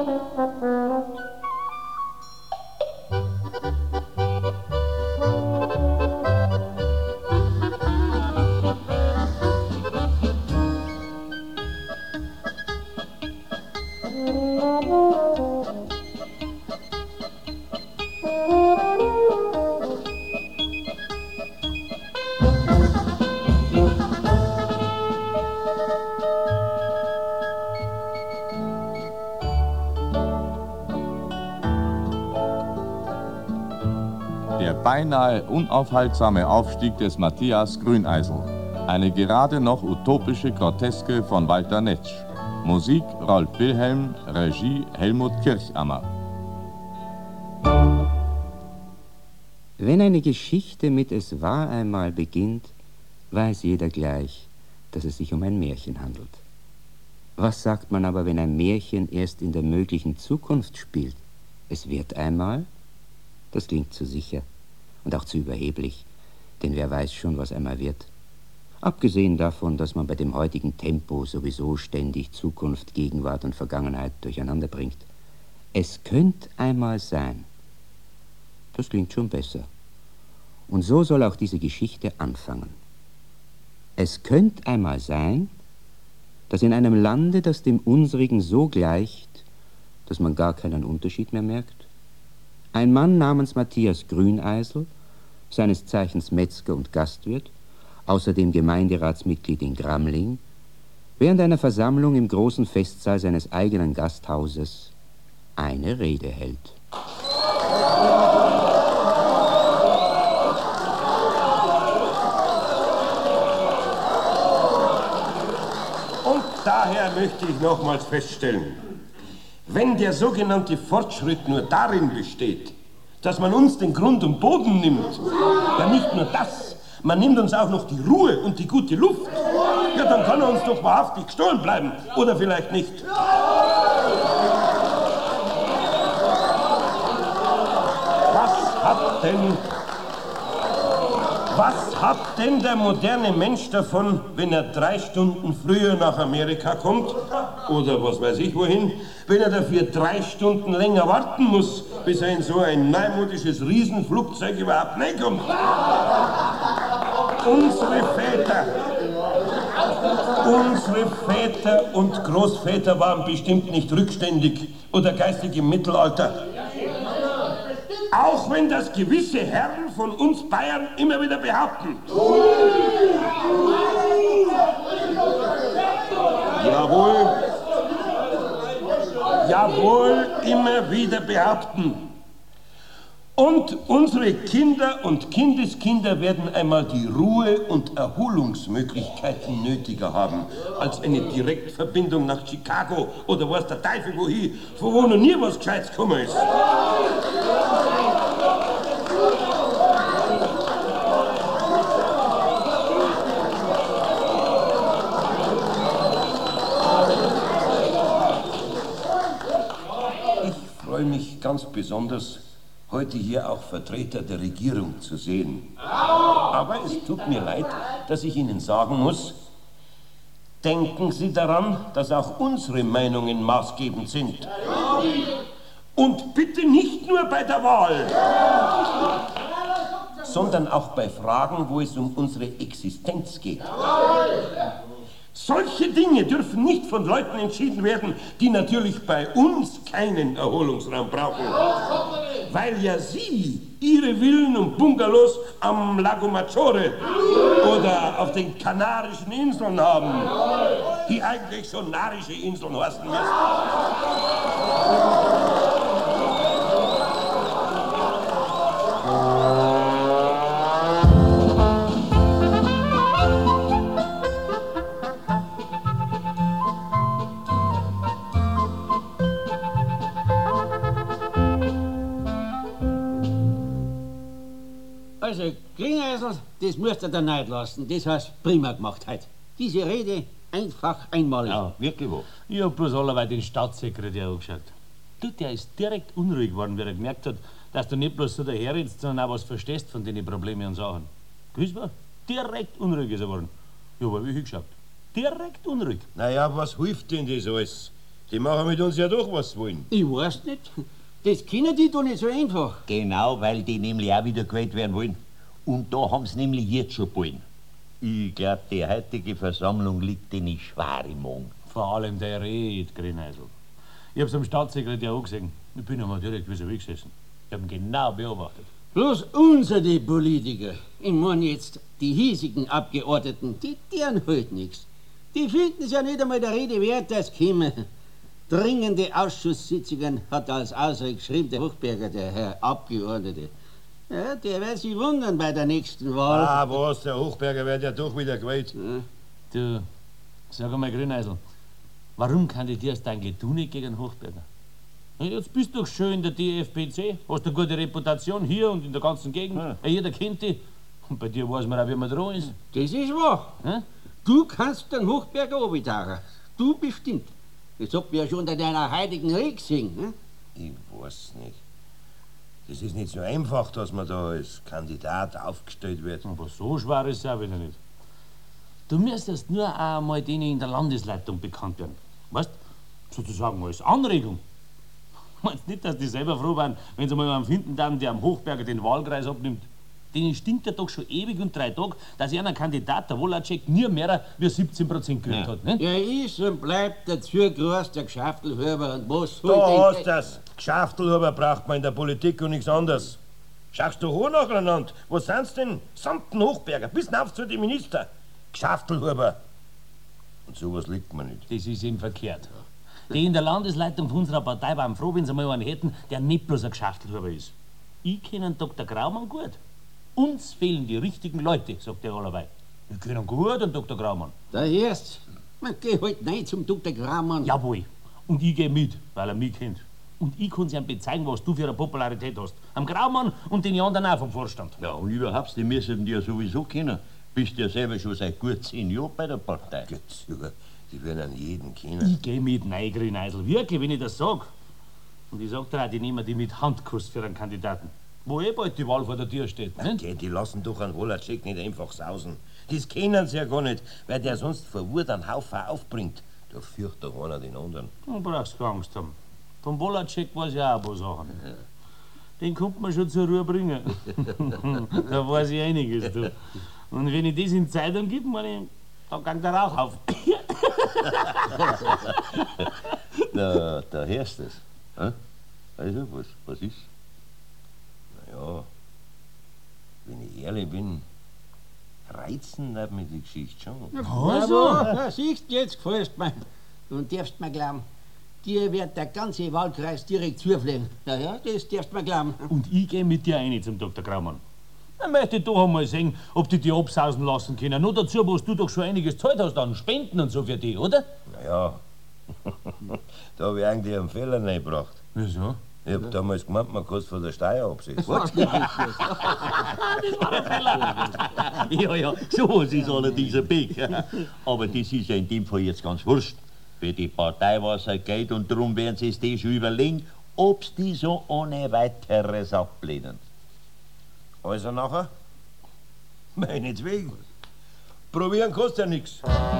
Der beinahe unaufhaltsame Aufstieg des Matthias Grüneisel. Eine gerade noch utopische Groteske von Walter Netsch. Musik Rolf Wilhelm, Regie Helmut Kirchammer. Wenn eine Geschichte mit "Es war einmal" beginnt, weiß jeder gleich, dass es sich um ein Märchen handelt. Was sagt man aber, wenn ein Märchen erst in der möglichen Zukunft spielt? Es wird einmal? Das klingt zu sicher und auch zu überheblich, denn wer weiß schon, was einmal wird. Abgesehen davon, dass man bei dem heutigen Tempo sowieso ständig Zukunft, Gegenwart und Vergangenheit durcheinander bringt. Es könnte einmal sein. Das klingt schon besser. Und so soll auch diese Geschichte anfangen. Es könnte einmal sein, dass in einem Lande, das dem unsrigen so gleicht, dass man gar keinen Unterschied mehr merkt, ein Mann namens Matthias Grüneisel, seines Zeichens Metzger und Gastwirt, außerdem Gemeinderatsmitglied in Gramling, während einer Versammlung im großen Festsaal seines eigenen Gasthauses eine Rede hält. Und daher möchte ich nochmals feststellen, wenn der sogenannte Fortschritt nur darin besteht, dass man uns den Grund und Boden nimmt, ja nicht nur das, man nimmt uns auch noch die Ruhe und die gute Luft, ja dann kann er uns doch wahrhaftig gestohlen bleiben, oder vielleicht nicht. Was hat denn der moderne Mensch davon, wenn er 3 Stunden früher nach Amerika kommt? Oder was weiß ich wohin? Wenn er dafür 3 Stunden länger warten muss, bis er in so ein neumodisches Riesenflugzeug überhaupt reinkommt? Unsere Väter und Großväter waren bestimmt nicht rückständig oder geistig im Mittelalter. Auch wenn das gewisse Herren von uns Bayern immer wieder behaupten. Jawohl, immer wieder behaupten. Und unsere Kinder und Kindeskinder werden einmal die Ruhe- und Erholungsmöglichkeiten nötiger haben, als eine Direktverbindung nach Chicago oder weiß der Teufel wohin, von wo noch nie was Gescheites gekommen ist. Ich freue mich ganz besonders, heute hier auch Vertreter der Regierung zu sehen. Aber es tut mir leid, dass ich Ihnen sagen muss, denken Sie daran, dass auch unsere Meinungen maßgebend sind. Und bitte nicht nur bei der Wahl, sondern auch bei Fragen, wo es um unsere Existenz geht. Solche Dinge dürfen nicht von Leuten entschieden werden, die natürlich bei uns keinen Erholungsraum brauchen. Weil ja Sie Ihre Villen und Bungalows am Lago Maggiore oder auf den Kanarischen Inseln haben, die eigentlich schon narische Inseln heißen müssen. Also, Grüneisel, das musst du dir nicht lassen. Das hast prima gemacht heute. Diese Rede einfach einmalig. Ja, wirklich wo. Ich hab bloß allerweil den Staatssekretär angeschaut. Du, der ist direkt unruhig geworden, wie er gemerkt hat, dass du nicht bloß so daherredst, sondern auch was verstehst von den Problemen und Sachen. Gewiss war? Direkt unruhig ist er geworden. Ja, aber wie hingeschaut. Direkt unruhig. Naja, was hilft denn das alles? Die machen mit uns ja doch, was sie wollen. Ich weiß nicht. Das können die doch nicht so einfach. Genau, weil die nämlich auch wieder gewählt werden wollen. Und da haben sie nämlich jetzt schon Ballen. Ich glaube, die heutige Versammlung liegt denen schwer im Magen. Vor allem der Red, Grüneisel. Ich hab's am Staatssekretär auch gesehen. Ich bin einmal direkt vis-à-vis gesessen. Ich hab ihn genau beobachtet. Bloß unsere Politiker, ich meine jetzt die hiesigen Abgeordneten, die deren halt nichts. Die finden es ja nicht einmal der Rede wert, dass kommen. Dringende Ausschusssitzungen hat als Ausrede geschrieben, der Hochberger, der Herr Abgeordnete. Ja, der wird sich wundern bei der nächsten Wahl. Ah, was, der Hochberger wird ja doch wieder gewählt. Ja. Du, sag einmal, Grüneisel, warum kandidierst du eigentlich du nicht gegen Hochberger? Ja, jetzt bist du doch schön in der DFPC, hast eine gute Reputation hier und in der ganzen Gegend. Ja. Jeder kennt dich. Und bei dir weiß man auch, wie man dran ist. Das ist wahr. Ja? Du kannst den Hochberger obitauchen. Du bestimmt. Das habt ihr ja schon unter deiner heiligen Rede gesehen. Ne? Ich weiß nicht. Das ist nicht so einfach, dass man da als Kandidat aufgestellt wird. Aber so schwer ist es auch wieder nicht. Du müsstest nur einmal denen in der Landesleitung bekannt werden. Weißt, sozusagen als Anregung. Meinst nicht, dass die selber froh waren, wenn sie mal einen finden dann, der am Hochberger den Wahlkreis abnimmt? Denen stinkt ja doch schon ewig und 3 Tage, dass einer Kandidat, der Wolacek, nie mehr wie 17% gekriegt hat. Nicht? Ja, ist und bleibt dazu groß der Geschäftelhuber und was Da hast das. Geschäftelhuber braucht man in der Politik und nichts anderes. Schaust du hoch nacheinander? Wo sind's denn? Samt den Hochberger, bis auf zu den Minister. Geschäftelhuber. Und sowas liegt mir nicht. Das ist eben verkehrt. Die in der Landesleitung von unserer Partei waren froh, wenn sie mal einen hätten, der nicht bloß ein Geschäftelhuber ist. Ich kenne Dr. Graumann gut. Uns fehlen die richtigen Leute, sagt er allerweil. Wir können gut an Dr. Graumann. Da hörst, man geht halt nicht zum Dr. Graumann. Jawohl. Und ich gehe mit, weil er mich kennt. Und ich kann ihm bezeigen, was du für eine Popularität hast. Am Graumann und den anderen auch vom Vorstand. Ja, und überhaupt, die müssen die ja sowieso kennen. Bist ja selber schon seit gut 10 Jahren bei der Partei. Die werden an jeden kennen. Ich gehe mit, nein, Grüneisel, wirklich, wenn ich das sag. Und ich sag dir auch, die nehmen die mit Handkuss für einen Kandidaten. Wo bald die Wahl vor der Tür steht. Okay, die lassen doch einen Wolacek nicht einfach sausen. Das kennen sie ja gar nicht, weil der sonst vor Wut einen Haufen aufbringt. Da fürchtet doch einer den anderen. Du brauchst keine Angst haben. Vom Wolacek weiß ich auch ein paar Sachen. Ja. Den kommt man schon zur Ruhe bringen. Da weiß ich einiges, du. Und wenn ich das in die Zeitung gebe, dann kann der Rauch auf. Da hörst du es. Also, was ist? Ja, wenn ich ehrlich bin, reizen hat mich die Geschichte schon. Also, ja, siehst du, jetzt gefällst mir. Und darfst mir glauben, dir wird der ganze Wahlkreis direkt zufliegen. Ja, das darfst mir glauben. Und ich gehe mit dir rein zum Dr. Graumann. Ich möchte doch einmal sehen, ob die dich absausen lassen können. Nur dazu, wo du doch schon einiges Zeit hast an Spenden und so für die, oder? Naja, da habe ich eigentlich einen Fehler reingebracht. Wieso? Ich hab damals gemeint, man kann es von der Steuer absetzen. Das war ein Fehler. Ja, sowas ist allerdings ein Pech. Aber das ist ja in dem Fall jetzt ganz wurscht. Für die Partei war es ein Geld und darum werden sie es die schon überlegen, ob sie die so ohne weiteres ablehnen. Also nachher? Meinetwegen. Probieren kostet ja nichts.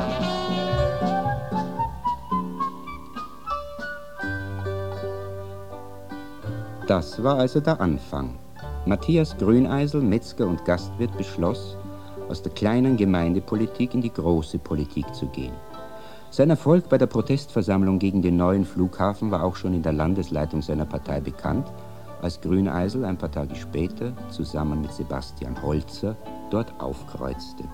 Das war also der Anfang. Matthias Grüneisel, Metzger und Gastwirt, beschloss, aus der kleinen Gemeindepolitik in die große Politik zu gehen. Sein Erfolg bei der Protestversammlung gegen den neuen Flughafen war auch schon in der Landesleitung seiner Partei bekannt, als Grüneisel ein paar Tage später zusammen mit Sebastian Holzer dort aufkreuzte.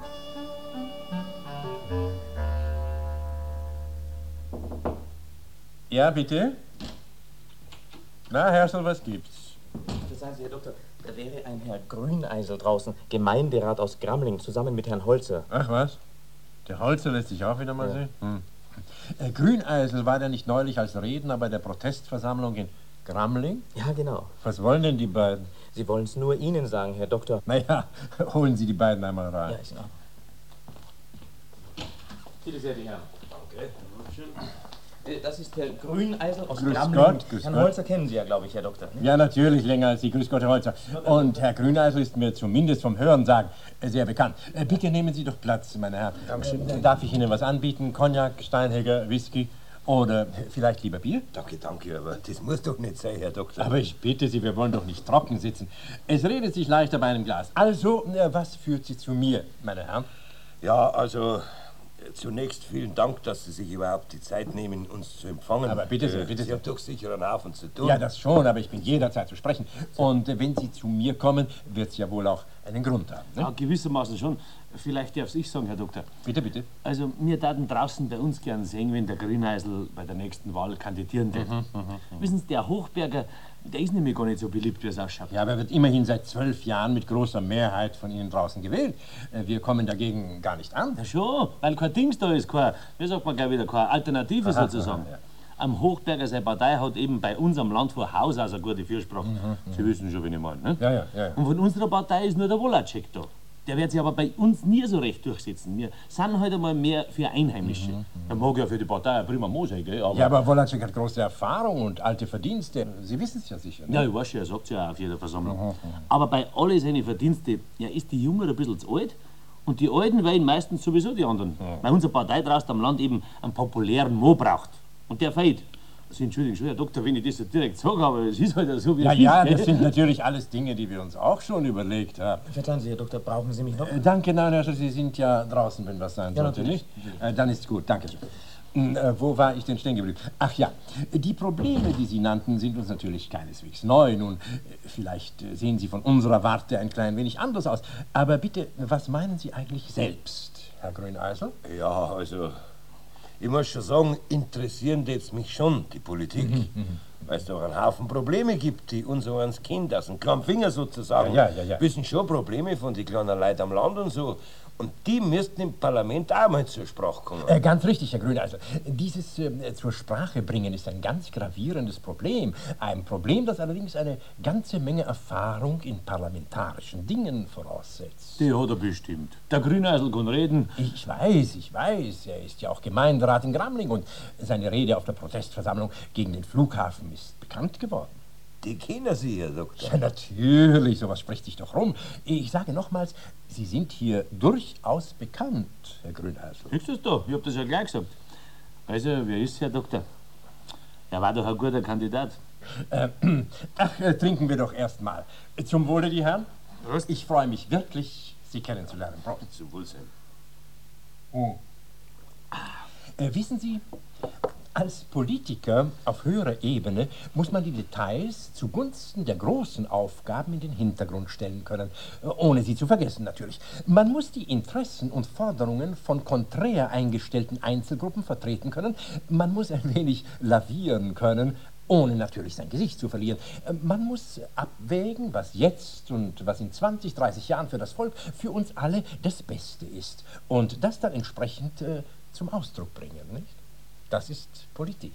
Ja, bitte? Na, Herrsel, was gibt's? Sagen Sie, Herr Doktor, da wäre ein Herr Grüneisel draußen, Gemeinderat aus Gramling, zusammen mit Herrn Holzer. Ach was? Der Holzer lässt sich auch wieder mal sehen? Grüneisel, war der nicht neulich als Redner bei der Protestversammlung in Gramling? Ja, genau. Was wollen denn die beiden? Sie wollen es nur Ihnen sagen, Herr Doktor. Naja, holen Sie die beiden einmal rein. Ja, ist in Ordnung. Bitte sehr, die Herren. Danke. Das ist Herr Grüneisel aus Gramling. Herrn Holzer kennen Sie ja, glaube ich, Herr Doktor. Ja, natürlich, länger als Sie. Grüß Gott, Herr Holzer. Und Herr Grüneisel ist mir zumindest vom Hörensagen sehr bekannt. Bitte nehmen Sie doch Platz, meine Herren. Dankeschön. Darf ich Ihnen was anbieten? Cognac, Steinheger, Whisky? Oder vielleicht lieber Bier? Danke, danke, aber das muss doch nicht sein, Herr Doktor. Aber ich bitte Sie, wir wollen doch nicht trocken sitzen. Es redet sich leichter bei einem Glas. Also, was führt Sie zu mir, meine Herren? Ja, also zunächst vielen Dank, dass Sie sich überhaupt die Zeit nehmen, uns zu empfangen. Aber bitte sehr, bitte Sie sehr. haben doch sicher einen Haufen zu tun. Ja, das schon, aber ich bin jederzeit zu sprechen. Und wenn Sie zu mir kommen, wird es ja wohl auch einen Grund haben. Ne? Ja, gewissermaßen schon. Vielleicht darf ich sagen, Herr Doktor. Bitte, bitte. Also, wir taten draußen bei uns gern sehen, wenn der Grüneisel bei der nächsten Wahl kandidieren wird. Wissen Sie, der Hochberger, der ist nämlich gar nicht so beliebt, wie es ausschaut. Ja, aber er wird immerhin seit 12 Jahren mit großer Mehrheit von Ihnen draußen gewählt. Wir kommen dagegen gar nicht an. Ja, schon, weil kein Dings da ist, kein, wie sagt man gleich wieder, keine Alternative sozusagen. ja. Am Hochberger, seine Partei hat eben bei uns am Land vor Haus aus eine gute Fürsprache. Sie wissen schon, wen ich meine. Ne? Ja. Und von unserer Partei ist nur der Wolacek da. Der wird sich aber bei uns nie so recht durchsetzen. Wir sind halt einmal mehr für Einheimische. Der mag ja für die Partei ein prima Mo sein, gell? Ja, aber Wolacek hat große Erfahrung und alte Verdienste. Sie wissen es ja sicher. Ne? Ja, ich weiß schon, er sagt es ja auch auf jeder Versammlung. Aber bei all seinen Verdiensten, ja, ist die Jüngere ein bisschen zu alt. Und die Alten wählen meistens sowieso die anderen. Weil unsere Partei draußen am Land eben einen populären Mo braucht. Und der fehlt. Also, Entschuldigung schon, Herr Doktor, wenn ich das so direkt sage, aber es ist halt so, wie es ist. Ja, gell? das sind natürlich alles Dinge, die wir uns auch schon überlegt haben. Verzeihen Sie, Herr Doktor, brauchen Sie mich noch? Danke, nein, Herr, Sie sind ja draußen, wenn was sein Ja, sollte, natürlich. nicht? Dann ist gut, danke schön. Wo war ich denn stehen geblieben? Ach ja, die Probleme, die Sie nannten, sind uns natürlich keineswegs neu. Nun, vielleicht sehen sie von unserer Warte ein klein wenig anders aus. Aber bitte, was meinen Sie eigentlich selbst, Herr Grüneisel? Ja, also, ich muss schon sagen, interessieren jetzt mich schon die Politik. Weil es doch einen Haufen Probleme gibt, die unser eins Kind aus dem kleinen Finger sozusagen. Ja. Wissen schon Probleme von den kleinen Leuten am Land und so. Und die müssten im Parlament auch mal zur Sprache kommen. Ganz richtig, Herr Grüneisel. Dieses zur Sprache bringen ist ein ganz gravierendes Problem. Ein Problem, das allerdings eine ganze Menge Erfahrung in parlamentarischen Dingen voraussetzt. Die hat er bestimmt. Der Grüneisel kann reden. Ich weiß. Er ist ja auch Gemeinderat in Gramling und seine Rede auf der Protestversammlung gegen den Flughafen ist bekannt geworden. Die kennen Sie, Herr Doktor. Ja, natürlich, sowas spricht sich doch rum. Ich sage nochmals, Sie sind hier durchaus bekannt, Herr Grüneisel. Siehst du es da? Ich hab das ja gleich gesagt. Also, wer ist Herr Doktor? Er war doch ein guter Kandidat. Trinken wir doch erst mal. Zum Wohle, die Herren. Prost. Ich freue mich wirklich, Sie kennenzulernen. Prost. Zum Wohlsein. Oh. Wissen Sie, als Politiker auf höherer Ebene muss man die Details zugunsten der großen Aufgaben in den Hintergrund stellen können, ohne sie zu vergessen natürlich. Man muss die Interessen und Forderungen von konträr eingestellten Einzelgruppen vertreten können, man muss ein wenig lavieren können, ohne natürlich sein Gesicht zu verlieren. Man muss abwägen, was jetzt und was in 20, 30 Jahren für das Volk, für uns alle das Beste ist und das dann entsprechend zum Ausdruck bringen, nicht? Das ist Politik.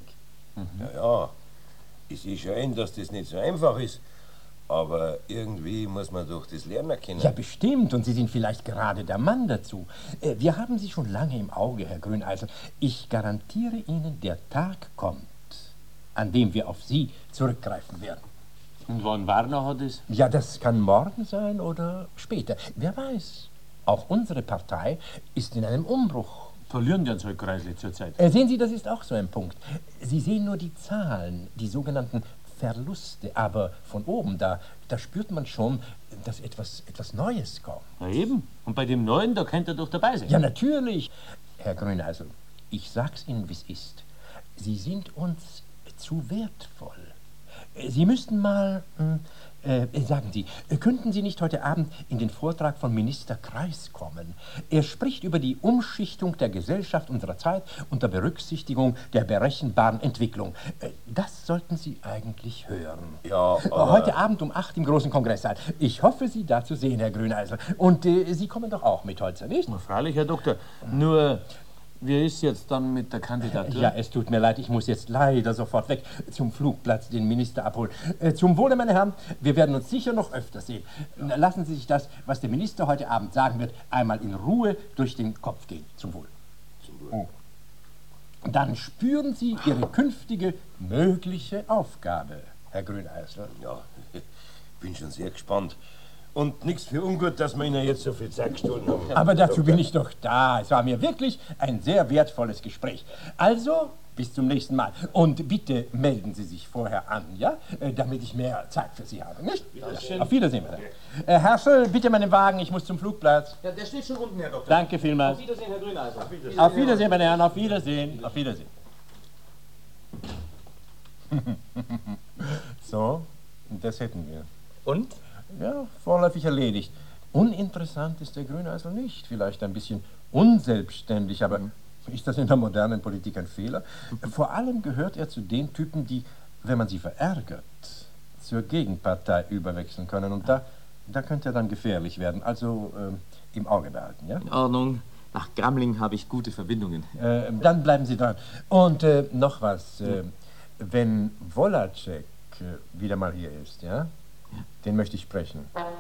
Ja, ich sehe schon ein, dass das nicht so einfach ist. Aber irgendwie muss man doch das lernen können. Ja, bestimmt. Und Sie sind vielleicht gerade der Mann dazu. Wir haben Sie schon lange im Auge, Herr Grüneisel. Ich garantiere Ihnen, der Tag kommt, an dem wir auf Sie zurückgreifen werden. Und wann war noch das? Ja, das kann morgen sein oder später. Wer weiß. Auch unsere Partei ist in einem Umbruch. Verlieren die ein Zeugkreisli zurzeit. Sehen Sie, das ist auch so ein Punkt. Sie sehen nur die Zahlen, die sogenannten Verluste, aber von oben, da spürt man schon, dass etwas Neues kommt. Na eben. Und bei dem Neuen, da könnte er doch dabei sein. Ja, natürlich. Herr Grüneisel, ich sag's Ihnen, wie's ist. Sie sind uns zu wertvoll. Sie müssten mal... sagen Sie, könnten Sie nicht heute Abend in den Vortrag von Minister Kreis kommen? Er spricht über die Umschichtung der Gesellschaft unserer Zeit unter Berücksichtigung der berechenbaren Entwicklung. Das sollten Sie eigentlich hören. Ja, aber... Heute Abend um 8 im großen Kongresssaal. Ich hoffe, Sie da zu sehen, Herr Grüneisel. Und Sie kommen doch auch mit, Holzer, nicht? Na, freilich, Herr Doktor. Nur, wie ist jetzt dann mit der Kandidatur? Ja, es tut mir leid, ich muss jetzt leider sofort weg zum Flugplatz den Minister abholen. Zum Wohle, meine Herren, wir werden uns sicher noch öfter sehen. Lassen Sie sich das, was der Minister heute Abend sagen wird, einmal in Ruhe durch den Kopf gehen. Zum Wohl. Zum Wohl. Oh. Dann spüren Sie Ihre künftige mögliche Aufgabe, Herr Grüneisel. Ja, ich bin schon sehr gespannt. Und nichts für ungut, dass wir Ihnen jetzt so viel Zeit gestohlen haben. Aber dazu bin ich doch da. Es war mir wirklich ein sehr wertvolles Gespräch. Also, bis zum nächsten Mal. Und bitte melden Sie sich vorher an, ja? Damit ich mehr Zeit für Sie habe, nicht? Ja, auf Wiedersehen, Madame. Herschel, bitte meinen Wagen, ich muss zum Flugplatz. Ja, der steht schon unten, Herr Doktor. Danke vielmals. Auf Wiedersehen, Herr Grüneisel. Auf Wiedersehen, meine Herren, auf Wiedersehen. Auf Wiedersehen. So, das hätten wir. Und? Ja, vorläufig erledigt. Uninteressant ist der Grüneisel nicht. Vielleicht ein bisschen unselbstständig, aber ist das in der modernen Politik ein Fehler? Vor allem gehört er zu den Typen, die, wenn man sie verärgert, zur Gegenpartei überwechseln können. Und da könnte er dann gefährlich werden. Also im Auge behalten, ja? In Ordnung. Nach Gramling habe ich gute Verbindungen. Dann bleiben Sie dran. Und noch was. Wenn Wolacek wieder mal hier ist, ja? Den möchte ich sprechen.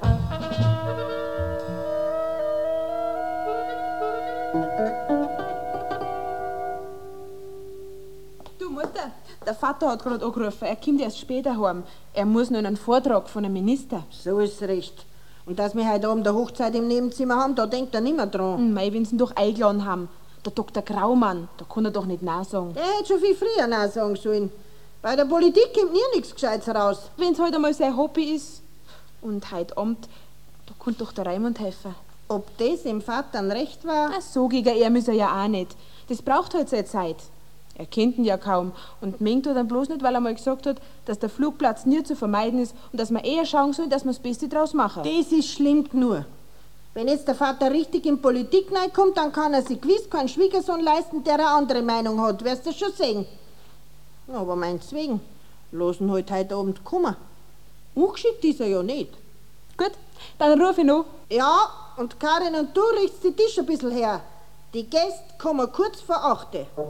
Du Mutter, der Vater hat gerade angerufen. Er kommt erst später heim. Er muss noch einen Vortrag von einem Minister. So ist recht. Und dass wir heute Abend der Hochzeit im Nebenzimmer haben, da denkt er nicht mehr dran. Mei, wenn sie ihn doch eingeladen haben. Der Dr. Graumann, da kann er doch nicht Nein sagen. Der hätte schon viel früher Nein sagen sollen. Bei der Politik kommt nie nichts Gescheites raus. Wenn es heute einmal sein Hobby ist. Und heute Abend, da kann doch der Raimund helfen. Ob das dem Vater ein Recht war? Ach so, gegen er muss er ja auch nicht. Das braucht halt seine Zeit. Er kennt ihn ja kaum und mengt dann bloß nicht, weil er mal gesagt hat, dass der Flugplatz nie zu vermeiden ist und dass wir eher schauen sollen, dass wir das Beste draus machen. Das ist schlimm genug. Wenn jetzt der Vater richtig in Politik reinkommt, dann kann er sich gewiss keinen Schwiegersohn leisten, der eine andere Meinung hat. Wirst du schon sehen. Aber meinetwegen, losen halt heute Abend kommen. Ungeschickt ist er ja nicht. Gut, dann ruf ich noch. Ja, und Karin und du richtst die Tisch ein bisschen her. Die Gäste kommen kurz vor 8.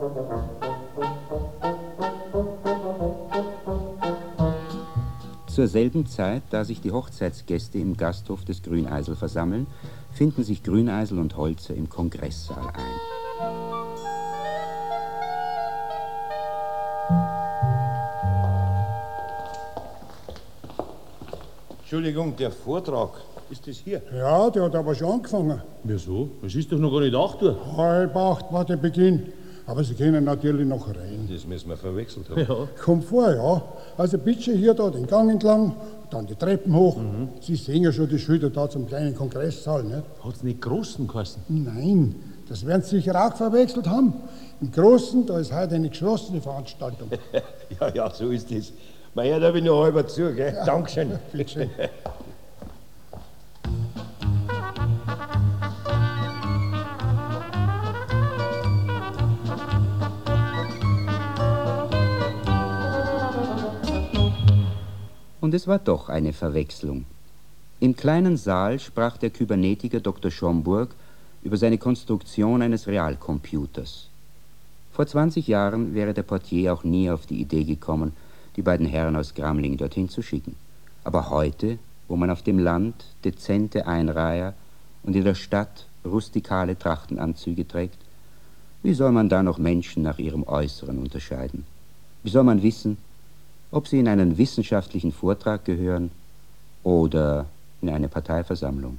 Zur selben Zeit, da sich die Hochzeitsgäste im Gasthof des Grüneisel versammeln, finden sich Grüneisel und Holzer im Kongresssaal ein. Entschuldigung, der Vortrag, ist das hier? Ja, der hat aber schon angefangen. Wieso? Es ist doch noch gar nicht 8 Uhr. 7:30 war der Beginn. Aber Sie können natürlich noch rein. Das müssen wir verwechselt haben. Ja. Kommt vor, ja. Also bitte hier da den Gang entlang, dann die Treppen hoch. Sie sehen ja schon die Schilder da zum kleinen Kongresssaal, nicht? Hat's nicht Großen geheißen? Nein, das werden Sie sicher auch verwechselt haben. Im Großen, da ist heute eine geschlossene Veranstaltung. Ja, so ist es. Mein Herr, da bin ich noch halber zu, gell? Ja. Dankeschön. Bitte schön. Und es war doch eine Verwechslung. Im kleinen Saal sprach der Kybernetiker Dr. Schomburg über seine Konstruktion eines Realcomputers. Vor 20 Jahren wäre der Portier auch nie auf die Idee gekommen, die beiden Herren aus Gramling dorthin zu schicken. Aber heute, wo man auf dem Land dezente Einreiher und in der Stadt rustikale Trachtenanzüge trägt, wie soll man da noch Menschen nach ihrem Äußeren unterscheiden? Wie soll man wissen, ob sie in einen wissenschaftlichen Vortrag gehören oder in eine Parteiversammlung?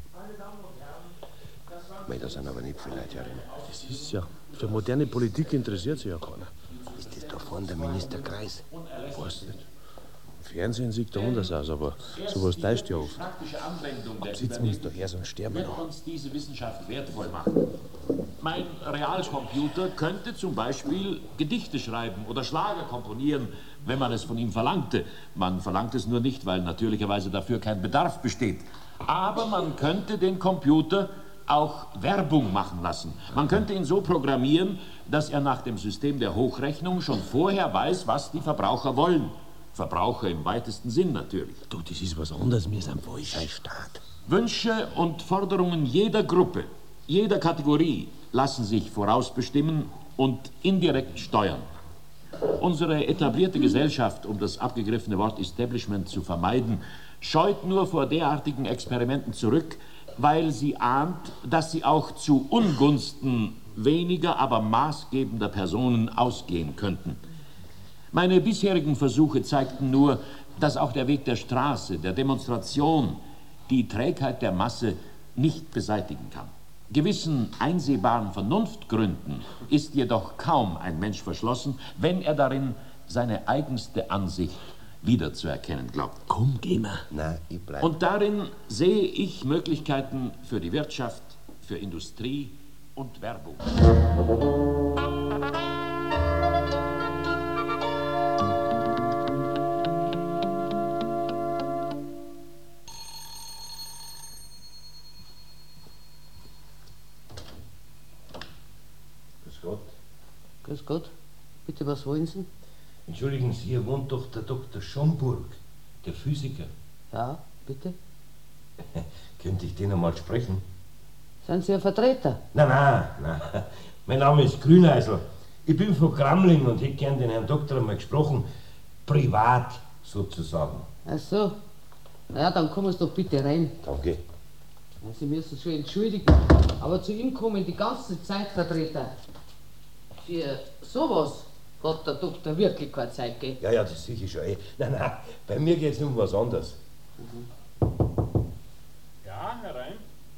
Mei, das sind aber nicht viele Leute herin. Das ist ja. Für moderne Politik interessiert sich ja keiner. Ist das da vorne der Ministerkreis? Weiß nicht. Im Fernsehen sieht da anders aus, aber sowas täuscht ja oft. Sitzen wir doch eher so ein Sterben noch. uns diese Wissenschaft wertvoll machen. Mein Realcomputer könnte zum Beispiel Gedichte schreiben oder Schlager komponieren, wenn man es von ihm verlangte. Man verlangt es nur nicht, weil natürlicherweise dafür kein Bedarf besteht. Aber man könnte den Computer auch Werbung machen lassen. Man könnte ihn so programmieren, dass er nach dem System der Hochrechnung schon vorher weiß, was die Verbraucher wollen. Verbraucher im weitesten Sinn natürlich. Du, das ist was anderes, wir sind falsch. Ein Staat. Wünsche und Forderungen jeder Gruppe, jeder Kategorie lassen sich vorausbestimmen und indirekt steuern. Unsere etablierte Gesellschaft, um das abgegriffene Wort Establishment zu vermeiden, scheut nur vor derartigen Experimenten zurück, weil sie ahnt, dass sie auch zu Ungunsten weniger, aber maßgebender Personen ausgehen könnten. Meine bisherigen Versuche zeigten nur, dass auch der Weg der Straße, der Demonstration, die Trägheit der Masse nicht beseitigen kann. Gewissen einsehbaren Vernunftgründen ist jedoch kaum ein Mensch verschlossen, wenn er darin seine eigenste Ansicht wiederzuerkennen glaubt. Komm, geh mal. Nein, ich bleib. Und darin sehe ich Möglichkeiten für die Wirtschaft, für Industrie und Werbung. Grüß Gott. Grüß Gott. Bitte, was wollen Sie? Entschuldigen Sie, hier wohnt doch der Dr. Schomburg, der Physiker. Ja, bitte. Könnte ich den einmal sprechen? Sind Sie ein Vertreter? Nein. Mein Name ist Grüneisel. Ich bin von Gramling und hätte gern den Herrn Doktor einmal gesprochen. Privat sozusagen. Ach so. Na ja, dann kommen Sie doch bitte rein. Danke. Ja, Sie müssen schon entschuldigen, aber zu ihm kommen die ganze Zeit Vertreter. Für sowas hat der Doktor wirklich keine Zeit, gell? Ja, das sicher schon. Nein, bei mir geht's um was anderes. Ja, herein.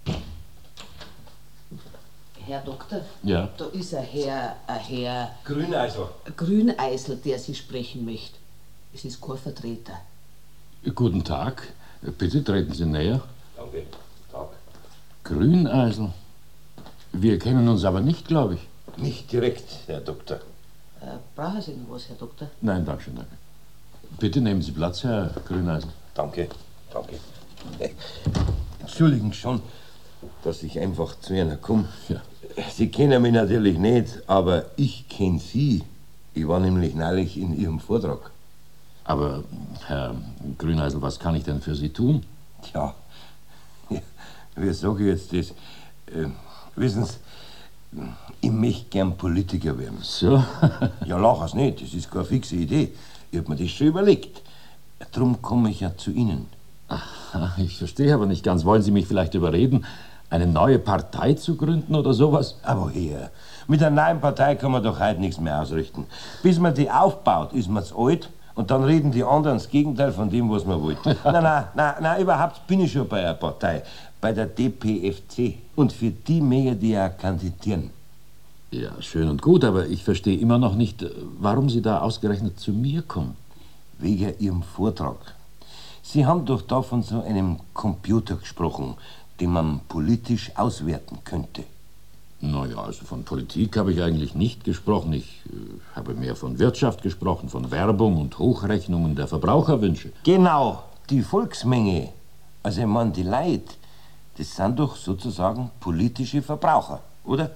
Herr Doktor? Ja? Da ist ein Herr Grüneisel. Grüneisel, der Sie sprechen möchte. Es ist kein Vertreter. Guten Tag. Bitte treten Sie näher. Danke. Tag. Grüneisel. Wir kennen uns aber nicht, glaube ich. Nicht direkt, Herr Doktor. Brauchen Sie noch was, Herr Doktor? Nein, danke schön, danke. Bitte nehmen Sie Platz, Herr Grüneisel. Danke. Entschuldigen schon, dass ich einfach zu Ihnen komme. Ja. Sie kennen mich natürlich nicht, aber ich kenne Sie. Ich war nämlich neulich in Ihrem Vortrag. Aber, Herr Grüneisel, was kann ich denn für Sie tun? Tja, wie sage ich jetzt das? Wissen Sie, ich möchte gern Politiker werden. So? Ja, lach's nicht, das ist keine fixe Idee. Ich hab mir das schon überlegt. Drum komme ich ja zu Ihnen. Aha, ich verstehe aber nicht ganz. Wollen Sie mich vielleicht überreden, eine neue Partei zu gründen oder sowas? Aber hier, mit einer neuen Partei kann man doch heute nichts mehr ausrichten. Bis man die aufbaut, ist man zu alt und dann reden die anderen das Gegenteil von dem, was man wollte. Nein, überhaupt bin ich schon bei einer Partei, bei der DPFC. Und für die möchte ich ja kandidieren. Ja, schön und gut, aber ich verstehe immer noch nicht, warum Sie da ausgerechnet zu mir kommen. Wegen Ihrem Vortrag. Sie haben doch da von so einem Computer gesprochen, den man politisch auswerten könnte. Naja, also von Politik habe ich eigentlich nicht gesprochen. Ich habe mehr von Wirtschaft gesprochen, von Werbung und Hochrechnungen der Verbraucherwünsche. Genau, die Volksmenge. Also ich meine, die Leute, das sind doch sozusagen politische Verbraucher, oder?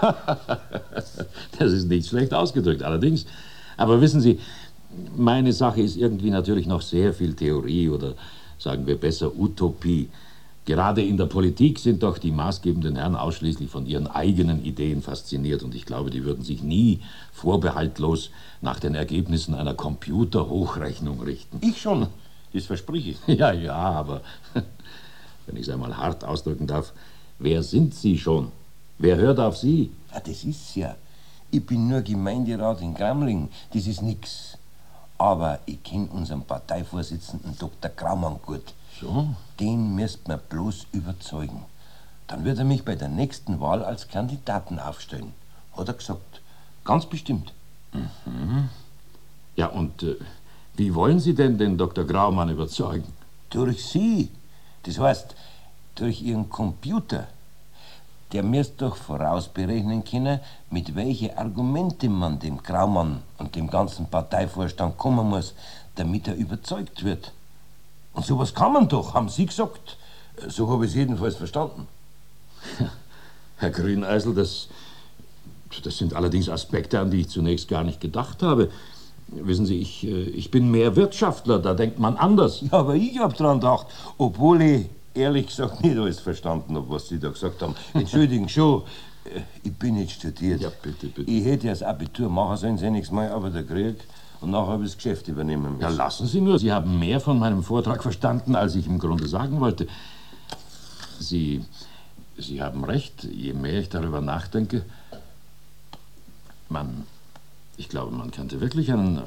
Das ist nicht schlecht ausgedrückt, allerdings. Aber wissen Sie, meine Sache ist irgendwie natürlich noch sehr viel Theorie oder sagen wir besser Utopie. Gerade in der Politik sind doch die maßgebenden Herren ausschließlich von ihren eigenen Ideen fasziniert und ich glaube, die würden sich nie vorbehaltlos nach den Ergebnissen einer Computerhochrechnung richten. Ich schon, das verspreche ich. Ja, aber wenn ich es einmal hart ausdrücken darf, wer sind Sie schon? Wer hört auf Sie? Ja, das ist's ja. Ich bin nur Gemeinderat in Gramling, das ist nix. Aber ich kenne unseren Parteivorsitzenden Dr. Graumann gut. So? Den müsst man bloß überzeugen. Dann wird er mich bei der nächsten Wahl als Kandidaten aufstellen. Hat er gesagt. Ganz bestimmt. Mhm. Ja, und wie wollen Sie denn den Dr. Graumann überzeugen? Durch Sie. Das heißt, durch Ihren Computer. Der müsst doch vorausberechnen können, mit welchen Argumente man dem Graumann und dem ganzen Parteivorstand kommen muss, damit er überzeugt wird. Und sowas kann man doch, haben Sie gesagt. So habe ich es jedenfalls verstanden. Herr Grüneisel, das sind allerdings Aspekte, an die ich zunächst gar nicht gedacht habe. Wissen Sie, ich bin mehr Wirtschaftler, da denkt man anders. Ja, aber ich habe dran gedacht, obwohl ich ehrlich gesagt nicht alles verstanden habe, was Sie da gesagt haben. Entschuldigen schon, ich bin nicht studiert. Ja, bitte. Ich hätte ja das Abitur machen sollen, nächstes Mal, aber der Krieg. Und nachher habe ich das Geschäft übernehmen müssen. Ja, lassen Sie nur. Sie haben mehr von meinem Vortrag verstanden, als ich im Grunde sagen wollte. Sie haben recht. Je mehr ich darüber nachdenke, ich glaube, man könnte wirklich einen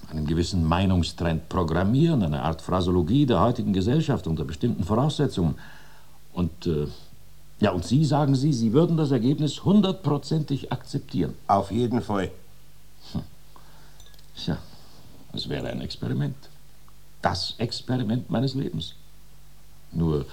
einen gewissen Meinungstrend programmieren, eine Art Phrasologie der heutigen Gesellschaft unter bestimmten Voraussetzungen. Und Sie, sagen Sie, Sie würden das Ergebnis 100%ig akzeptieren? Auf jeden Fall. Tja, es wäre ein Experiment. Das Experiment meines Lebens. Nur,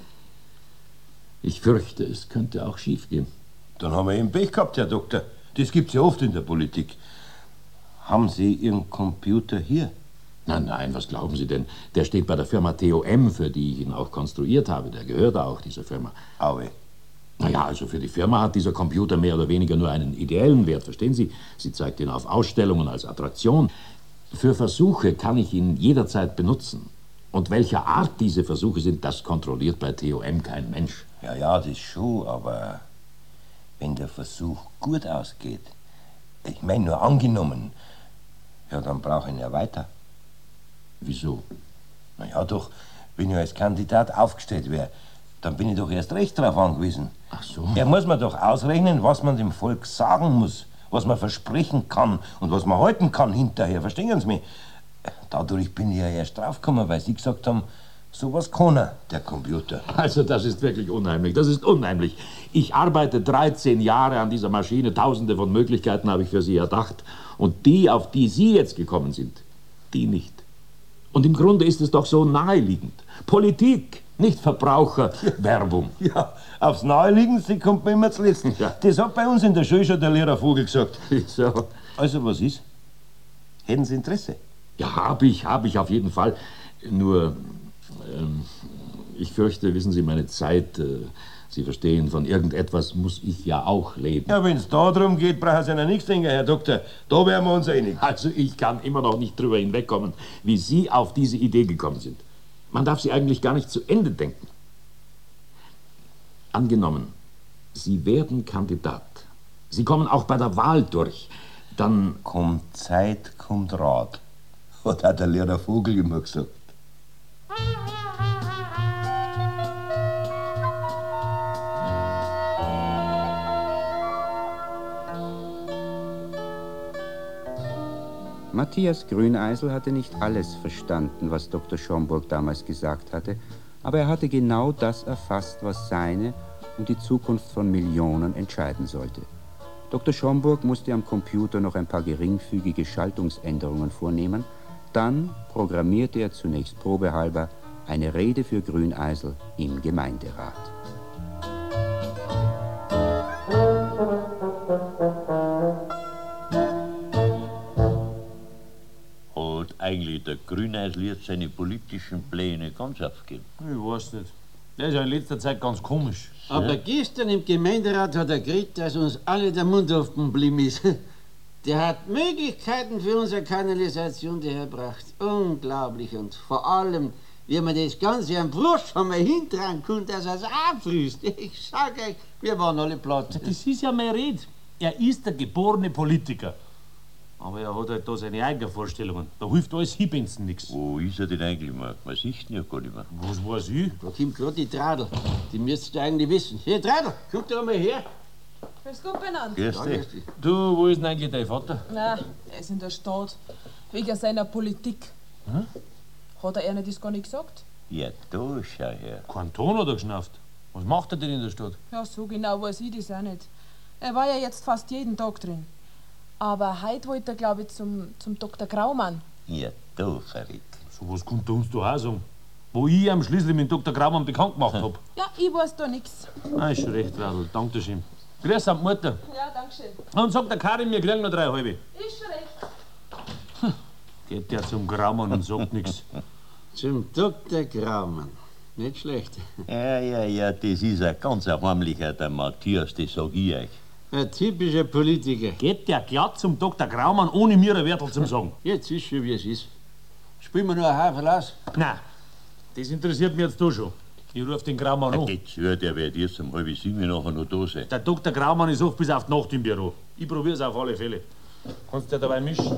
ich fürchte, es könnte auch schiefgehen. Dann haben wir eben Pech gehabt, Herr Doktor. Das gibt's ja oft in der Politik. Haben Sie Ihren Computer hier? Nein, was glauben Sie denn? Der steht bei der Firma TOM, für die ich ihn auch konstruiert habe. Der gehört auch dieser Firma. Aue. Naja, also für die Firma hat dieser Computer mehr oder weniger nur einen ideellen Wert, verstehen Sie? Sie zeigt ihn auf Ausstellungen als Attraktion. Für Versuche kann ich ihn jederzeit benutzen. Und welcher Art diese Versuche sind, das kontrolliert bei TOM kein Mensch. Ja, das schon, aber wenn der Versuch gut ausgeht, ich meine nur angenommen, ja, dann brauche ich ihn ja weiter. Wieso? Na ja, doch, wenn ich als Kandidat aufgestellt wäre, dann bin ich doch erst recht darauf angewiesen. Ach so. Er muss man doch ausrechnen, was man dem Volk sagen muss, was man versprechen kann und was man halten kann hinterher. Verstehen Sie mich? Dadurch bin ich ja erst draufgekommen, weil Sie gesagt haben, sowas kann er, der Computer. Also das ist wirklich unheimlich, das ist unheimlich. Ich arbeite 13 Jahre an dieser Maschine, tausende von Möglichkeiten habe ich für Sie erdacht. Und die, auf die Sie jetzt gekommen sind, die nicht. Und im Grunde ist es doch so naheliegend. Politik, nicht Verbraucher, Werbung. Ja, aufs Naheliegendste kommt man immer zuletzt. Ja. Das hat bei uns in der Schule schon der Lehrer Vogel gesagt. So. Also, was ist? Hätten Sie Interesse? Ja, habe ich auf jeden Fall. Nur, ich fürchte, wissen Sie, meine Zeit, Sie verstehen, von irgendetwas muss ich ja auch leben. Ja, wenn es da drum geht, brauchen Sie ja nichts denken, Herr Doktor. Da wären wir uns einig. Also ich kann immer noch nicht drüber hinwegkommen, wie Sie auf diese Idee gekommen sind. Man darf sie eigentlich gar nicht zu Ende denken. Angenommen, Sie werden Kandidat. Sie kommen auch bei der Wahl durch. Dann kommt Zeit, kommt Rat. Hat auch der Lehrer Vogel immer gesagt. Matthias Grüneisel hatte nicht alles verstanden, was Dr. Schomburg damals gesagt hatte, aber er hatte genau das erfasst, was seine und die Zukunft von Millionen entscheiden sollte. Dr. Schomburg musste am Computer noch ein paar geringfügige Schaltungsänderungen vornehmen, dann programmierte er zunächst probehalber eine Rede für Grüneisel im Gemeinderat. Hat eigentlich der Grüneisel jetzt seine politischen Pläne ganz aufgegeben? Ich weiß nicht. Der ist ja in letzter Zeit ganz komisch. Aber gestern im Gemeinderat hat er geredet, dass uns alle der Mund offen geblieben ist. Der hat Möglichkeiten für unsere Kanalisation, die er braucht. Unglaublich. Und vor allem, wie man das Ganze am Brust einmal hintragen kann, dass er es auffrisst. Ich sag euch, wir waren alle platt. Das ist ja meine Rede. Er ist der geborene Politiker. Aber er hat halt da seine eigenen Vorstellungen. Da hilft alles Hinbenzen nichts. Wo ist er denn eigentlich mal? Man sieht ihn ja gar nicht mehr. Was weiß ich? Da kommt gerade die Tradl. Die müsstest du eigentlich wissen. Hier, Tradl, komm da mal her. Grüß Gott beieinander. Grüß dich. Du, wo ist denn eigentlich dein Vater? Na, er ist in der Stadt. Wegen seiner Politik. Hm? Hat er nicht das gar nicht gesagt? Ja, da schau her. Kein Ton hat er geschnauft. Was macht er denn in der Stadt? Ja, so genau weiß ich das auch nicht. Er war ja jetzt fast jeden Tag drin. Aber heute wollte er, glaube ich, zum Dr. Graumann. Ja, da verrückt. So was konnte uns da auch sagen. Wo ich am schließlich mit Dr. Graumann bekannt gemacht hab. Ja, ich weiß da nichts. Ah, ist schon recht, Radl. Danke schön. Grüß an die Mutter. Ja, danke schön. Und sagt der Karin, wir kriegen noch 3 halbe. Ist schon recht. Geht der zum Graumann und sagt nichts. Zum Dr. Graumann. Nicht schlecht. Ja, das ist ein ganz heimlicher, der Matthias, das sag ich euch. Ein typischer Politiker. Geht der glatt zum Dr. Graumann, ohne mir ein Wörtel zu sagen? Jetzt ist schon, wie es ist. Spielen wir nur ein Haferl aus? Nein, das interessiert mich jetzt da schon. Ich ruf den Graumann an. Geht zu, der wird erst um 6:30 nachher noch da sein. Der Dr. Graumann ist oft bis auf die Nacht im Büro. Ich probier's auf alle Fälle. Kannst du dir dabei mischen?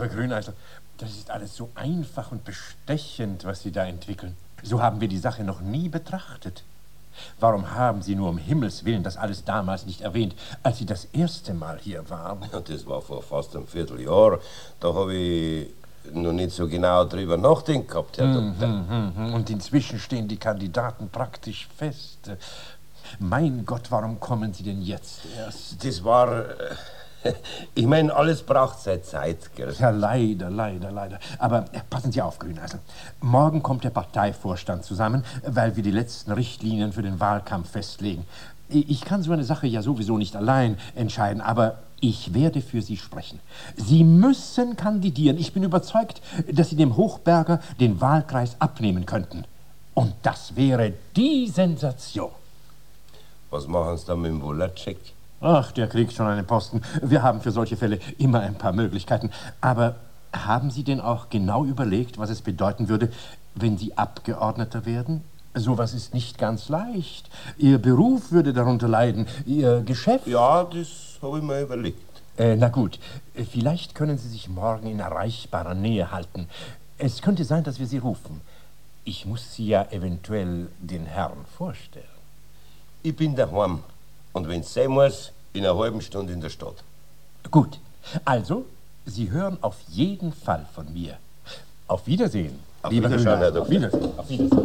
Lieber Grüneisel, das ist alles so einfach und bestechend, was Sie da entwickeln. So haben wir die Sache noch nie betrachtet. Warum haben Sie nur um Himmels Willen das alles damals nicht erwähnt, als Sie das erste Mal hier waren? Ja, das war vor fast einem Vierteljahr. Da habe ich noch nicht so genau drüber nachdenken gehabt, Herr Doktor. Und inzwischen stehen die Kandidaten praktisch fest. Mein Gott, warum kommen Sie denn jetzt erst? Das war... Ich meine, alles braucht seine Zeit, gell? Ja, leider. Aber passen Sie auf, Grüneisel. Morgen kommt der Parteivorstand zusammen, weil wir die letzten Richtlinien für den Wahlkampf festlegen. Ich kann so eine Sache ja sowieso nicht allein entscheiden, aber ich werde für Sie sprechen. Sie müssen kandidieren. Ich bin überzeugt, dass Sie dem Hochberger den Wahlkreis abnehmen könnten. Und das wäre die Sensation. Was machen Sie da mit dem Wolacek? Ach, der kriegt schon einen Posten. Wir haben für solche Fälle immer ein paar Möglichkeiten. Aber haben Sie denn auch genau überlegt, was es bedeuten würde, wenn Sie Abgeordneter werden? Sowas ist nicht ganz leicht. Ihr Beruf würde darunter leiden, Ihr Geschäft... Ja, das habe ich mir überlegt. Na gut, vielleicht können Sie sich morgen in erreichbarer Nähe halten. Es könnte sein, dass wir Sie rufen. Ich muss Sie ja eventuell den Herrn vorstellen. Ich bin daheim. Und wenn es sein muss, in einer halben Stunde in der Stadt. Gut. Also, Sie hören auf jeden Fall von mir. Auf Wiedersehen. Auf Wiedersehen, Herr Doktor. Auf Wiedersehen. Auf Wiedersehen.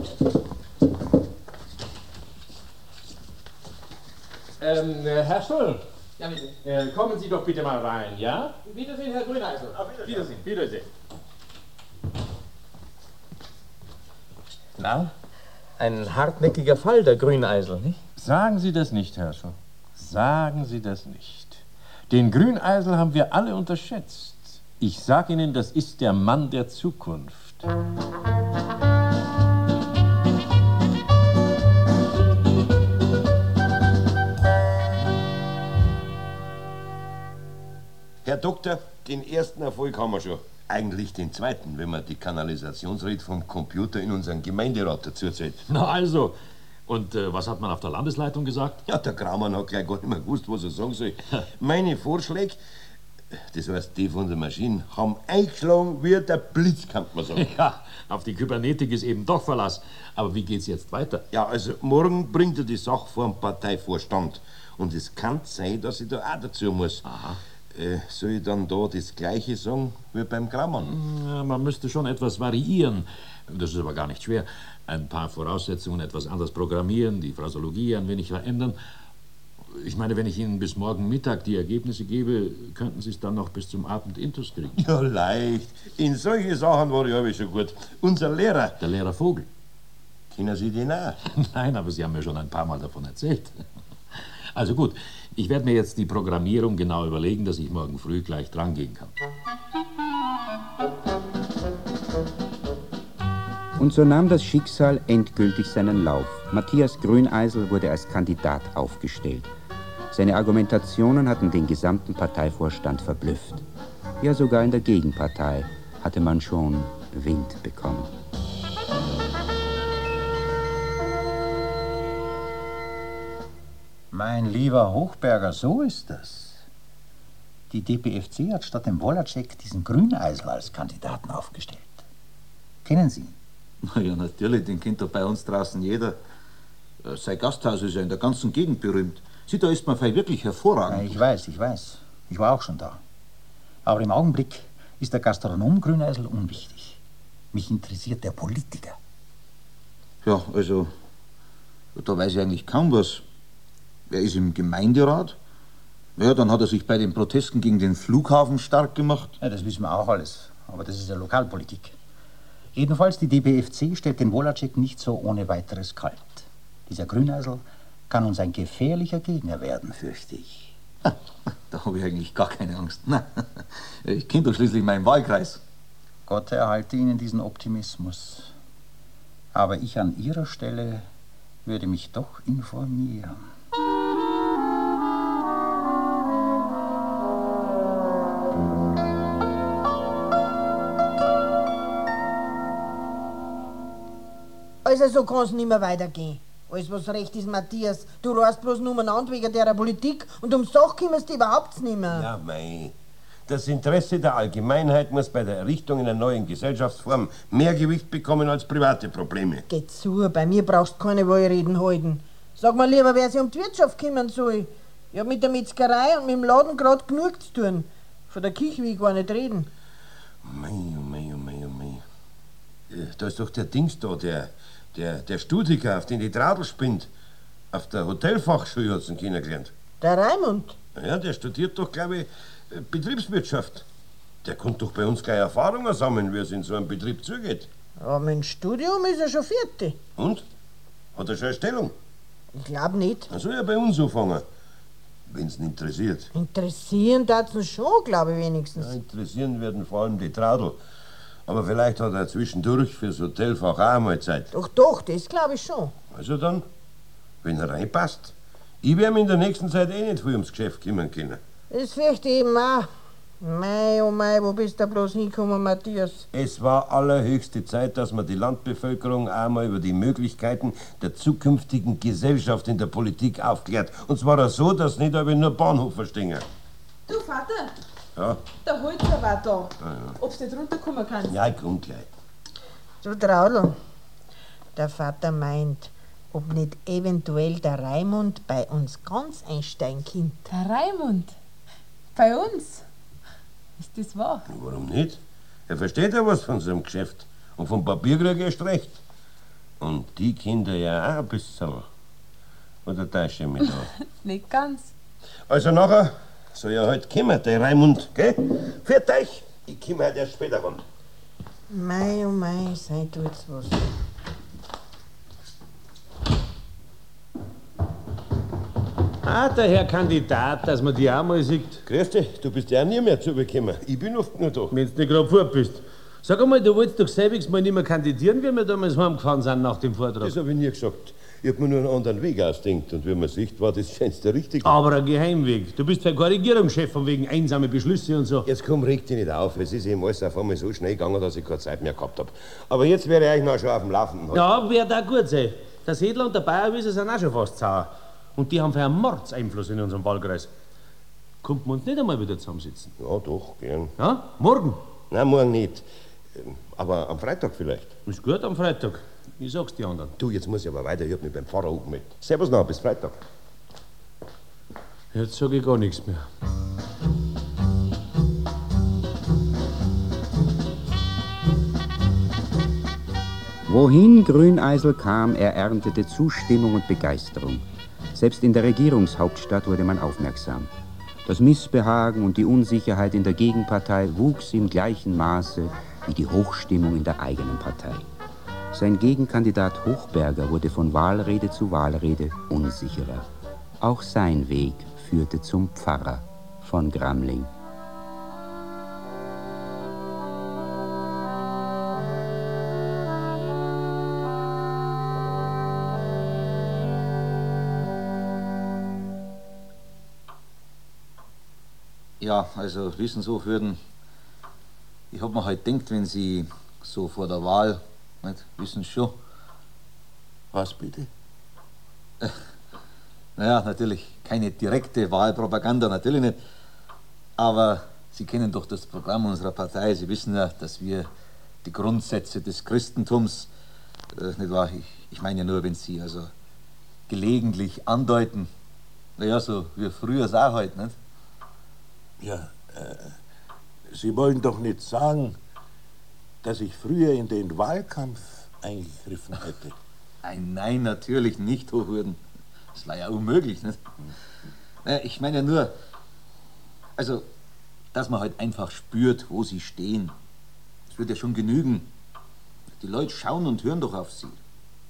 Herr Stoll. Ja, bitte. Kommen Sie doch bitte mal rein, ja? Wiedersehen, Herr Grüneisel. Auf Wiedersehen. Wiedersehen. Na, ein hartnäckiger Fall, der Grüneisel, nicht? Sagen Sie das nicht, Herrscher. Sagen Sie das nicht. Den Grüneisel haben wir alle unterschätzt. Ich sage Ihnen, das ist der Mann der Zukunft. Herr Doktor, den ersten Erfolg haben wir schon. Eigentlich den zweiten, wenn man die Kanalisationsrede vom Computer in unseren Gemeinderat dazu zählt. Na also, und was hat man auf der Landesleitung gesagt? Ja, der Graumann hat gleich gar nicht mehr gewusst, was er sagen soll. Meine Vorschläge, das heißt die von der Maschine, haben eingeschlagen wie der Blitz, kann man sagen. Ja, auf die Kybernetik ist eben doch Verlass. Aber wie geht's jetzt weiter? Ja, also morgen bringt er die Sache vor den Parteivorstand. Und es kann sein, dass ich da auch dazu muss. Aha. Soll ich dann da das Gleiche sagen wie beim Graumann? Ja, man müsste schon etwas variieren. Das ist aber gar nicht schwer. Ein paar Voraussetzungen etwas anders programmieren, die Phrasologie ein wenig verändern. Ich meine, wenn ich Ihnen bis morgen Mittag die Ergebnisse gebe, könnten Sie es dann noch bis zum Abend intus kriegen. Ja, leicht. In solche Sachen war ich aber schon gut. Unser Lehrer. Der Lehrer Vogel. Kennen Sie den auch? Nein, aber Sie haben mir schon ein paar Mal davon erzählt. Also gut, ich werde mir jetzt die Programmierung genau überlegen, dass ich morgen früh gleich dran gehen kann. Und so nahm das Schicksal endgültig seinen Lauf. Matthias Grüneisel wurde als Kandidat aufgestellt. Seine Argumentationen hatten den gesamten Parteivorstand verblüfft. Ja, sogar in der Gegenpartei hatte man schon Wind bekommen. Mein lieber Hochberger, so ist das. Die DPFC hat statt dem Wolacek diesen Grüneisel als Kandidaten aufgestellt. Kennen Sie ihn? Na ja, natürlich, den kennt doch bei uns draußen jeder. Sein Gasthaus ist ja in der ganzen Gegend berühmt. Sieh, da ist man wirklich hervorragend. Ja, ich weiß. Ich war auch schon da. Aber im Augenblick ist der Gastronom Grüneisel unwichtig. Mich interessiert der Politiker. Ja, also, da weiß ich eigentlich kaum was. Er ist im Gemeinderat. Ja, dann hat er sich bei den Protesten gegen den Flughafen stark gemacht. Ja, das wissen wir auch alles. Aber das ist ja Lokalpolitik. Jedenfalls, die DPFC stellt den Wolacek nicht so ohne weiteres kalt. Dieser Grüneisel kann uns ein gefährlicher Gegner werden, fürchte ich. Da habe ich eigentlich gar keine Angst. Na, ich kenne doch schließlich meinen Wahlkreis. Gott erhalte Ihnen diesen Optimismus. Aber ich an Ihrer Stelle würde mich doch informieren. Also so kann es nicht mehr weitergehen. Alles, was recht ist, Matthias. Du reißt bloß nur umeinander wegen der Politik und um Sache kümmerst du überhaupt nicht mehr. Ja, mei. Das Interesse der Allgemeinheit muss bei der Errichtung einer neuen Gesellschaftsform mehr Gewicht bekommen als private Probleme. Geh zu, bei mir brauchst du keine Wahlreden halten. Sag mal lieber, wer sich um die Wirtschaft kümmern soll. Ich hab mit der Metzgerei und mit dem Laden grad genug zu tun. Von der Kirche will ich gar nicht reden. Mei, oh mei, oh mei, oh mei. Da ist doch der Dings da, der Studiker, auf den die Tradl spinnt. Auf der Hotelfachschule hat's ihn kennengelernt. Der Raimund? Ja, der studiert doch, glaube ich, Betriebswirtschaft. Der konnte doch bei uns gleich Erfahrungen sammeln, wie es in so einem Betrieb zugeht. Ja, mit dem Studium ist er schon fertig. Und? Hat er schon eine Stellung? Ich glaub nicht. Dann soll er bei uns anfangen, wenn's ihn interessiert. Interessieren darf's ihn schon, glaube ich wenigstens. Ja, interessieren werden vor allem die Tradl. Aber vielleicht hat er zwischendurch fürs Hotelfach auch einmal Zeit. Doch, das glaube ich schon. Also dann, wenn er reinpasst. Ich werde in der nächsten Zeit eh nicht viel ums Geschäft kümmern können. Das fürchte ich eben auch. Mei, oh mei, wo bist du bloß hingekommen, Matthias? Es war allerhöchste Zeit, dass man die Landbevölkerung einmal über die Möglichkeiten der zukünftigen Gesellschaft in der Politik aufklärt. Und zwar so, dass nicht aber nur Bahnhof verstehen. Du, Vater, Ja? der Holzer war da. Ja. Ob du nicht runterkommen kannst? Ja, ich komm gleich. Du Traudl, der Vater meint, ob nicht eventuell der Raimund bei uns ganz einsteigen kann. Der Raimund? Bei uns? Ist das wahr? Warum nicht? Er versteht ja was von so einem Geschäft. Und vom Papierkrieg erst recht. Und die Kinder ja auch ein bisschen. Oder täusche ich mich da? Nicht ganz. Also nachher soll ja heute kommen, der Raimund, gell? Für euch. Ich komme halt erst später ran. Mei, oh mei, sei du jetzt was. Ah, der Herr Kandidat, dass man die auch mal sieht. Grüß dich, du bist ja auch nie mehr zugekommen. Ich bin oft nur da. Wenn du nicht gerade fort bist. Sag einmal, du wolltest doch selbst mal nicht mehr kandidieren, wie wir damals heimgefahren sind nach dem Vortrag. Das habe ich nie gesagt. Ich habe mir nur einen anderen Weg ausgedacht. Und wie man sieht, war das scheinst der richtige. Aber ein Geheimweg. Du bist kein Regierungschef von wegen einsame Beschlüsse und so. Jetzt komm, reg dich nicht auf. Es ist eben alles auf einmal so schnell gegangen, dass ich keine Zeit mehr gehabt habe. Aber jetzt wäre ich euch noch schon auf dem Laufenden. Ja, wird auch gut sein. Der Sedler und der Bayerwiese sind auch schon fast sauer. Und die haben für einen Mordseinfluss in unserem Wahlkreis. Kommt man uns nicht einmal wieder zusammensitzen? Ja, doch, gern. Ja? Morgen? Nein, morgen nicht. Aber am Freitag vielleicht. Ist gut, am Freitag. Ich sag's die anderen. Du, jetzt muss ich aber weiter. Ich hab mich beim Pfarrer angemeldet. Servus noch, bis Freitag. Jetzt sag ich gar nichts mehr. Wohin Grüneisel kam, er erntete Zustimmung und Begeisterung. Selbst in der Regierungshauptstadt wurde man aufmerksam. Das Missbehagen und die Unsicherheit in der Gegenpartei wuchs im gleichen Maße wie die Hochstimmung in der eigenen Partei. Sein Gegenkandidat Hochberger wurde von Wahlrede zu Wahlrede unsicherer. Auch sein Weg führte zum Pfarrer von Gramling. Ja, also wissen Sie, Hürden, ich hab mir halt gedacht, wenn Sie so vor der Wahl, nicht, wissen Sie schon. Was bitte? Naja, natürlich keine direkte Wahlpropaganda, natürlich nicht. Aber Sie kennen doch das Programm unserer Partei. Sie wissen ja, dass wir die Grundsätze des Christentums, nicht wahr? Ich meine ja nur, wenn Sie also gelegentlich andeuten, naja, so wie früher es auch halt, nicht? Ja, Sie wollen doch nicht sagen, dass ich früher in den Wahlkampf eingegriffen hätte. Nein, natürlich nicht, Hochwürden. Das war ja unmöglich, nicht? Naja, ich meine ja nur, also, dass man halt einfach spürt, wo Sie stehen. Das wird ja schon genügen. Die Leute schauen und hören doch auf Sie.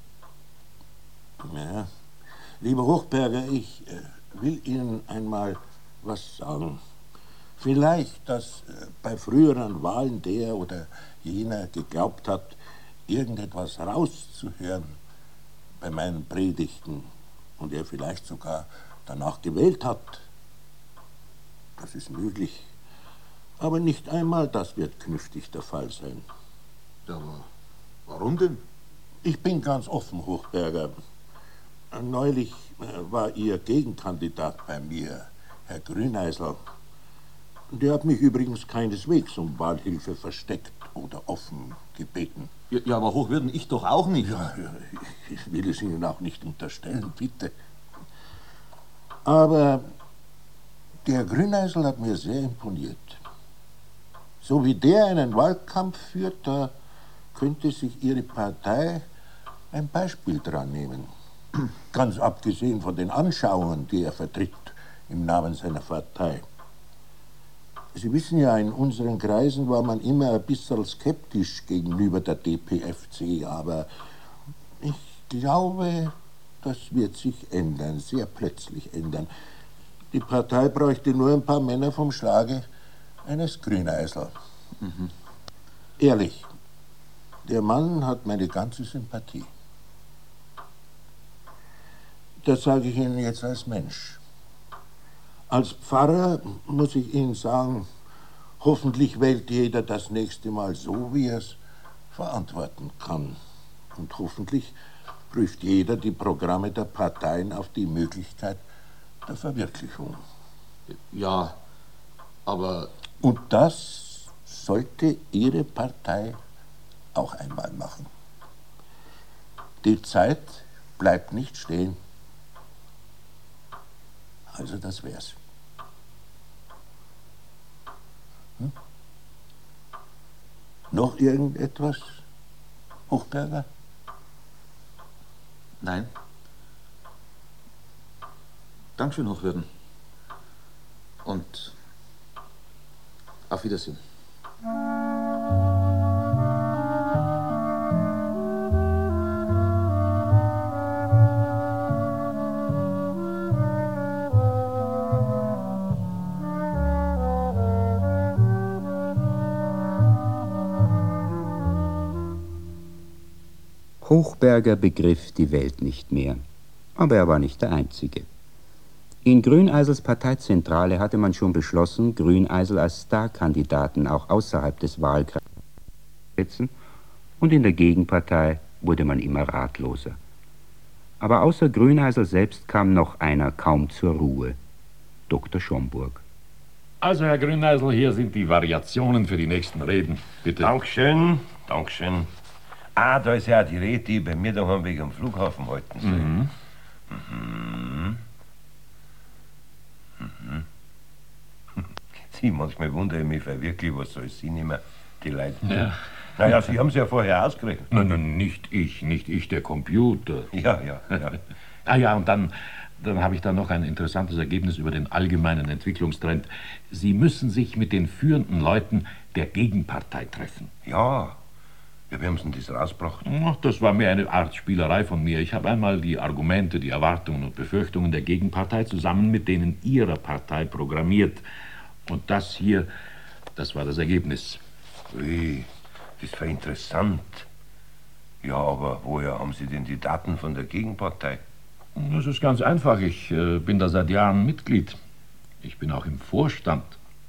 Ja, lieber Hochberger, ich will Ihnen einmal was sagen. Vielleicht, dass bei früheren Wahlen der oder jener geglaubt hat, irgendetwas rauszuhören bei meinen Predigten und er vielleicht sogar danach gewählt hat. Das ist möglich. Aber nicht einmal das wird künftig der Fall sein. Aber warum denn? Ich bin ganz offen, Hochberger. Neulich war Ihr Gegenkandidat bei mir, Herr Grüneisel. Der hat mich übrigens keineswegs um Wahlhilfe versteckt oder offen gebeten. Ja, aber Hochwürden, ich doch auch nicht. Ja, ich will es Ihnen auch nicht unterstellen, bitte. Aber der Grüneisel hat mir sehr imponiert. So wie der einen Wahlkampf führt, da könnte sich Ihre Partei ein Beispiel dran nehmen. Ganz abgesehen von den Anschauungen, die er vertritt im Namen seiner Partei. Sie wissen ja, in unseren Kreisen war man immer ein bisschen skeptisch gegenüber der DPFC, aber ich glaube, das wird sich ändern, sehr plötzlich ändern. Die Partei bräuchte nur ein paar Männer vom Schlage eines Grüneisel. Ehrlich, der Mann hat meine ganze Sympathie. Das sage ich Ihnen jetzt als Mensch. Als Pfarrer muss ich Ihnen sagen, hoffentlich wählt jeder das nächste Mal so, wie er es verantworten kann. Und hoffentlich prüft jeder die Programme der Parteien auf die Möglichkeit der Verwirklichung. Ja, aber... Und das sollte Ihre Partei auch einmal machen. Die Zeit bleibt nicht stehen. Also das wär's. Noch irgendetwas, Hochberger? Nein. Dankeschön, Hochwürden. Und auf Wiedersehen. Hochberger begriff die Welt nicht mehr, aber er war nicht der Einzige. In Grüneisels Parteizentrale hatte man schon beschlossen, Grüneisel als Starkandidaten auch außerhalb des Wahlkreises zu setzen, und in der Gegenpartei wurde man immer ratloser. Aber außer Grüneisel selbst kam noch einer kaum zur Ruhe, Dr. Schomburg. Also, Herr Grüneisel, hier sind die Variationen für die nächsten Reden. Bitte. Dankeschön, Dankeschön. Ah, da ist ja die Rede, die bei mir daheim wegen am Flughafen halten soll. Sie, manchmal wundere ich mich wirklich, was soll sie nicht mehr, die Leute. Ja. Naja, Sie haben es ja vorher ausgerechnet. Nein, nicht ich, der Computer. Ja. Ah ja, und dann habe ich da noch ein interessantes Ergebnis über den allgemeinen Entwicklungstrend. Sie müssen sich mit den führenden Leuten der Gegenpartei treffen. Ja, wie haben Sie denn das rausgebracht? Ach, das war mehr eine Art Spielerei von mir. Ich habe einmal die Argumente, die Erwartungen und Befürchtungen der Gegenpartei zusammen mit denen Ihrer Partei programmiert. Und das hier, das war das Ergebnis. Ui, das war interessant. Ja, aber woher haben Sie denn die Daten von der Gegenpartei? Das ist ganz einfach. Ich bin da seit Jahren Mitglied. Ich bin auch im Vorstand.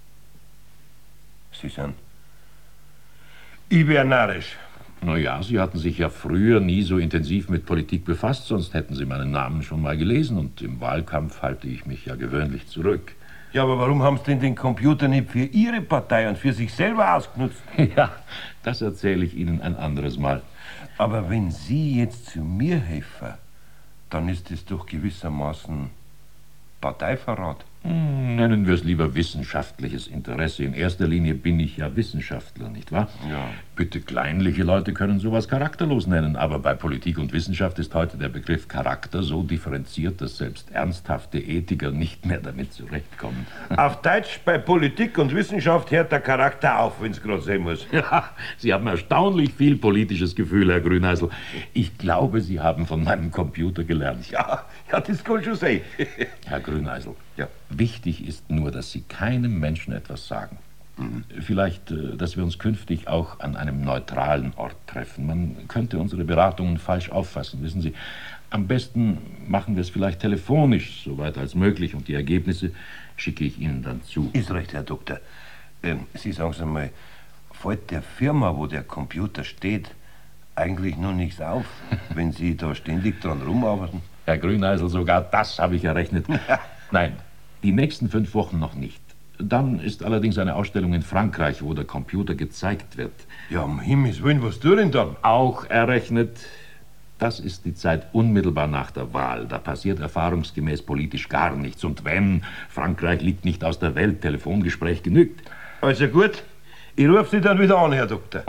Sie sind ibernarisch. Na ja, Sie hatten sich ja früher nie so intensiv mit Politik befasst, sonst hätten Sie meinen Namen schon mal gelesen. Und im Wahlkampf halte ich mich ja gewöhnlich zurück. Ja, aber warum haben Sie denn den Computer nicht für Ihre Partei und für sich selber ausgenutzt? Ja, das erzähle ich Ihnen ein anderes Mal. Aber wenn Sie jetzt zu mir helfen, dann ist das doch gewissermaßen Parteiverrat. Nennen wir es lieber wissenschaftliches Interesse. In erster Linie bin ich ja Wissenschaftler, nicht wahr? Ja. Bitte, kleinliche Leute können sowas charakterlos nennen, aber bei Politik und Wissenschaft ist heute der Begriff Charakter so differenziert, dass selbst ernsthafte Ethiker nicht mehr damit zurechtkommen. Auf Deutsch, bei Politik und Wissenschaft hört der Charakter auf, wenn es gerade sein muss. Ja, Sie haben erstaunlich viel politisches Gefühl, Herr Grüneisel. Ich glaube, Sie haben von meinem Computer gelernt. Ja, das kann schon sein. Herr Grüneisel, ja. Wichtig ist nur, dass Sie keinem Menschen etwas sagen. Vielleicht, dass wir uns künftig auch an einem neutralen Ort treffen. Man könnte unsere Beratungen falsch auffassen, wissen Sie. Am besten machen wir es vielleicht telefonisch, soweit als möglich, und die Ergebnisse schicke ich Ihnen dann zu. Ist recht, Herr Doktor. Sie sagen es einmal, fällt der Firma, wo der Computer steht, eigentlich noch nichts auf, wenn Sie da ständig dran rumarbeiten? Herr Grüneisel, sogar das habe ich errechnet. Nein, die nächsten 5 Wochen noch nicht. Dann ist allerdings eine Ausstellung in Frankreich, wo der Computer gezeigt wird. Ja, um Himmels Willen, was tut denn dann? Auch errechnet, das ist die Zeit unmittelbar nach der Wahl. Da passiert erfahrungsgemäß politisch gar nichts. Und wenn, Frankreich liegt nicht aus der Welt, Telefongespräch genügt. Also gut, ich rufe Sie dann wieder an, Herr Doktor.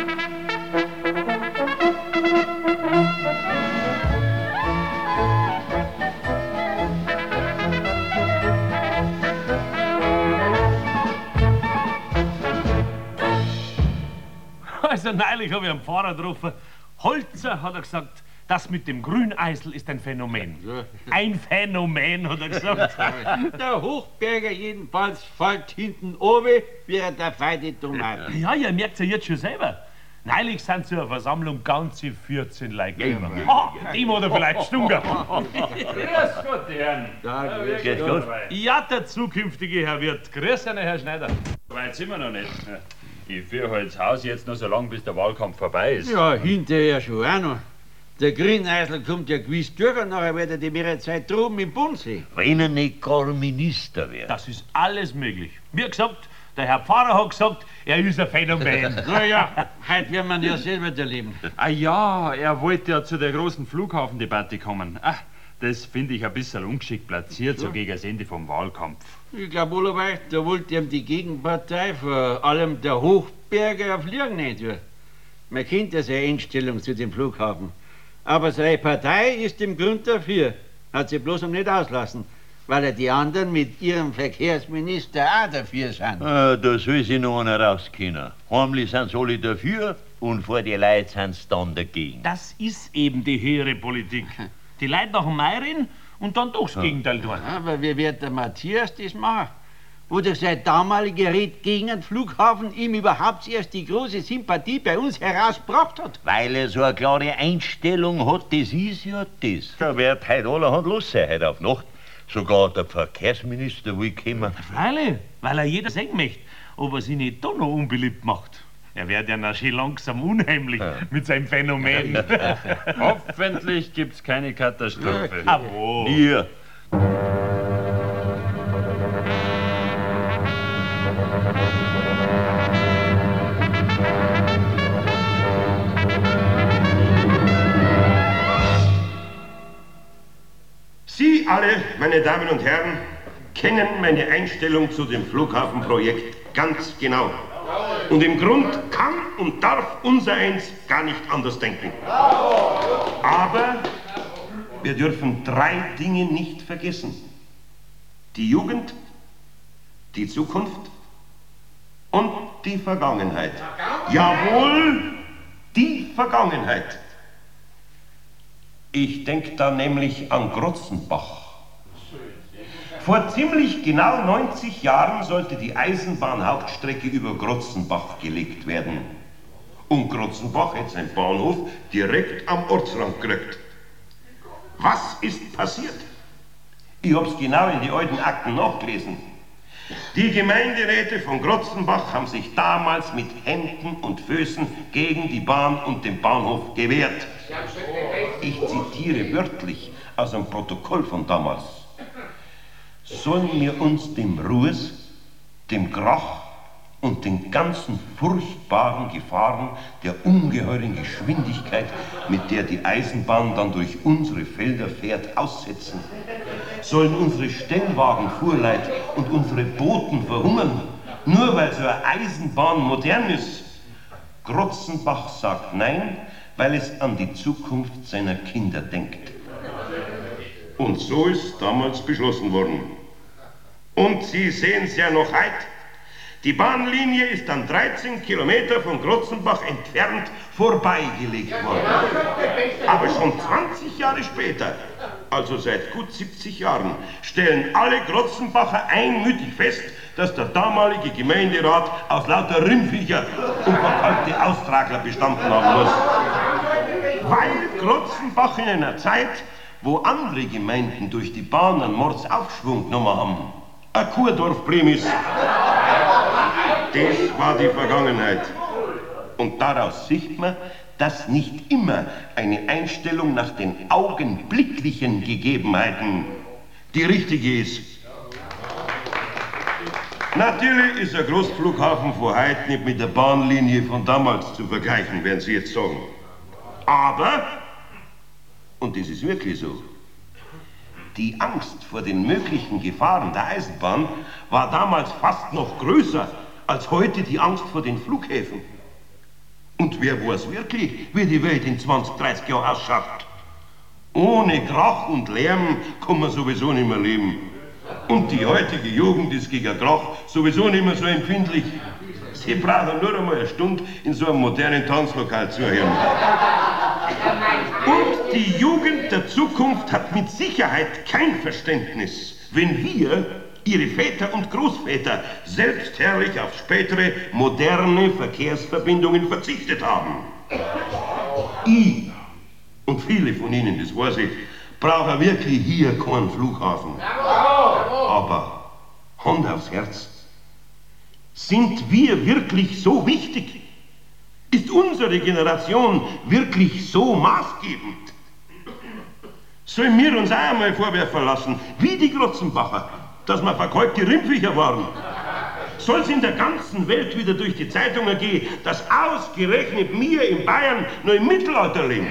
Also neulich habe ich einen Pfarrer getroffen. Holzer, hat er gesagt, das mit dem Grüneisel ist ein Phänomen. Ein Phänomen, hat er gesagt. Der Hochberger jedenfalls fällt hinten oben, während der feine Tomaten. Ja, ihr merkt's ja jetzt schon selber. Neulich sind zu einer Versammlung ganze 14 Leute gekommen. Dem hat er vielleicht Stunger. Grüß Gott, die Herren. Grüß Gott. Ja, der zukünftige Herr Wirt. Grüß Ihnen, Herr Schneider. Weit sind wir noch nicht. Ich führe halt das Haus jetzt noch so lange, bis der Wahlkampf vorbei ist. Ja, hinterher schon auch noch. Der Grüneisel kommt ja gewiss durch und nachher wird er die mehrere Zeit droben im Bodensee. Wenn er nicht gar Minister wird. Das ist alles möglich. Wie gesagt, der Herr Pfarrer hat gesagt, er ist ein Phänomen. Naja, heute werden wir ja selber erleben. Ah ja, er wollte ja zu der großen Flughafendebatte kommen. Ach, das finde ich ein bisschen ungeschickt platziert, so gegen das Ende vom Wahlkampf. Ich glaube, Oliver, da wollte ihm die Gegenpartei, vor allem der Hochberger, auf Lügen nicht tun. Man kennt ja seine Einstellung zu dem Flughafen. Aber seine Partei ist im Grund dafür. Hat sie bloß noch nicht auslassen, weil ja die anderen mit ihrem Verkehrsminister auch dafür sind. Da soll sich noch einer rauskennen. Heimlich sind sie alle dafür und vor die Leute sind sie dann dagegen. Das ist eben die höhere Politik. Die Leute nach dem Meirin und dann doch das Gegenteil tun. Aber wie wird der Matthias das machen? Wo durch sein damaliger Red gegen den Flughafen ihm überhaupt erst die große Sympathie bei uns herausgebracht hat. Weil er so eine klare Einstellung hat, das ist ja das. Da wird heute allerhand los sein, heute auf Nacht. Sogar der Verkehrsminister will kommen. Freilich, weil er jeder sehen möchte, ob er sich nicht doch noch unbeliebt macht. Er wird ja noch schön langsam unheimlich mit seinem Phänomen. Hoffentlich gibt's keine Katastrophe. Aber Hier. Sie alle, meine Damen und Herren, kennen meine Einstellung zu dem Flughafenprojekt ganz genau. Und im Grund kann und darf unsereins gar nicht anders denken. Aber wir dürfen 3 Dinge nicht vergessen. Die Jugend, die Zukunft und die Vergangenheit. Jawohl, die Vergangenheit. Ich denke da nämlich an Grotzenbach. Vor ziemlich genau 90 Jahren sollte die Eisenbahnhauptstrecke über Grotzenbach gelegt werden. Und Grotzenbach hat seinen Bahnhof direkt am Ortsrand gekriegt. Was ist passiert? Ich hab's genau in die alten Akten nachgelesen. Die Gemeinderäte von Grotzenbach haben sich damals mit Händen und Füßen gegen die Bahn und den Bahnhof gewehrt. Ich zitiere wörtlich aus einem Protokoll von damals. Sollen wir uns dem Ruß, dem Krach und den ganzen furchtbaren Gefahren der ungeheuren Geschwindigkeit, mit der die Eisenbahn dann durch unsere Felder fährt, aussetzen? Sollen unsere Stellwagenfuhrleut und unsere Boten verhungern, nur weil so eine Eisenbahn modern ist? Grotzenbach sagt nein, weil es an die Zukunft seiner Kinder denkt. Und so ist damals beschlossen worden. Und Sie sehen es ja noch heute. Die Bahnlinie ist dann 13 Kilometer von Grotzenbach entfernt vorbeigelegt worden. Aber schon 20 Jahre später, also seit gut 70 Jahren, stellen alle Grotzenbacher einmütig fest, dass der damalige Gemeinderat aus lauter Rindviecher und verkalkte Austragler bestanden haben muss. Weil Grotzenbach in einer Zeit, wo andere Gemeinden durch die Bahn einen Mordsaufschwung genommen haben, ein Kurdorf Primis. Das war die Vergangenheit. Und daraus sieht man, dass nicht immer eine Einstellung nach den augenblicklichen Gegebenheiten die richtige ist. Natürlich ist ein Großflughafen von heute nicht mit der Bahnlinie von damals zu vergleichen, werden Sie jetzt sagen. Aber, und das ist wirklich so, die Angst vor den möglichen Gefahren der Eisenbahn war damals fast noch größer als heute die Angst vor den Flughäfen. Und wer weiß wirklich, wie die Welt in 20, 30 Jahren ausschaut? Ohne Krach und Lärm kann man sowieso nicht mehr leben. Und die heutige Jugend ist gegen Krach sowieso nicht mehr so empfindlich. Sie brauchen nur einmal eine Stunde in so einem modernen Tanzlokal zu hören. Und die Jugend der Zukunft hat mit Sicherheit kein Verständnis, wenn wir, ihre Väter und Großväter, selbstherrlich auf spätere, moderne Verkehrsverbindungen verzichtet haben. Ich und viele von Ihnen, das weiß ich, brauchen wirklich hier keinen Flughafen. Aber Hand aufs Herz, sind wir wirklich so wichtig? Ist unsere Generation wirklich so maßgebend? Sollen wir uns auch einmal vorwerfen lassen, wie die Grotzenbacher, dass wir verkalkte Rindviecher waren? Soll es in der ganzen Welt wieder durch die Zeitungen gehen, dass ausgerechnet wir in Bayern noch im Mittelalter leben?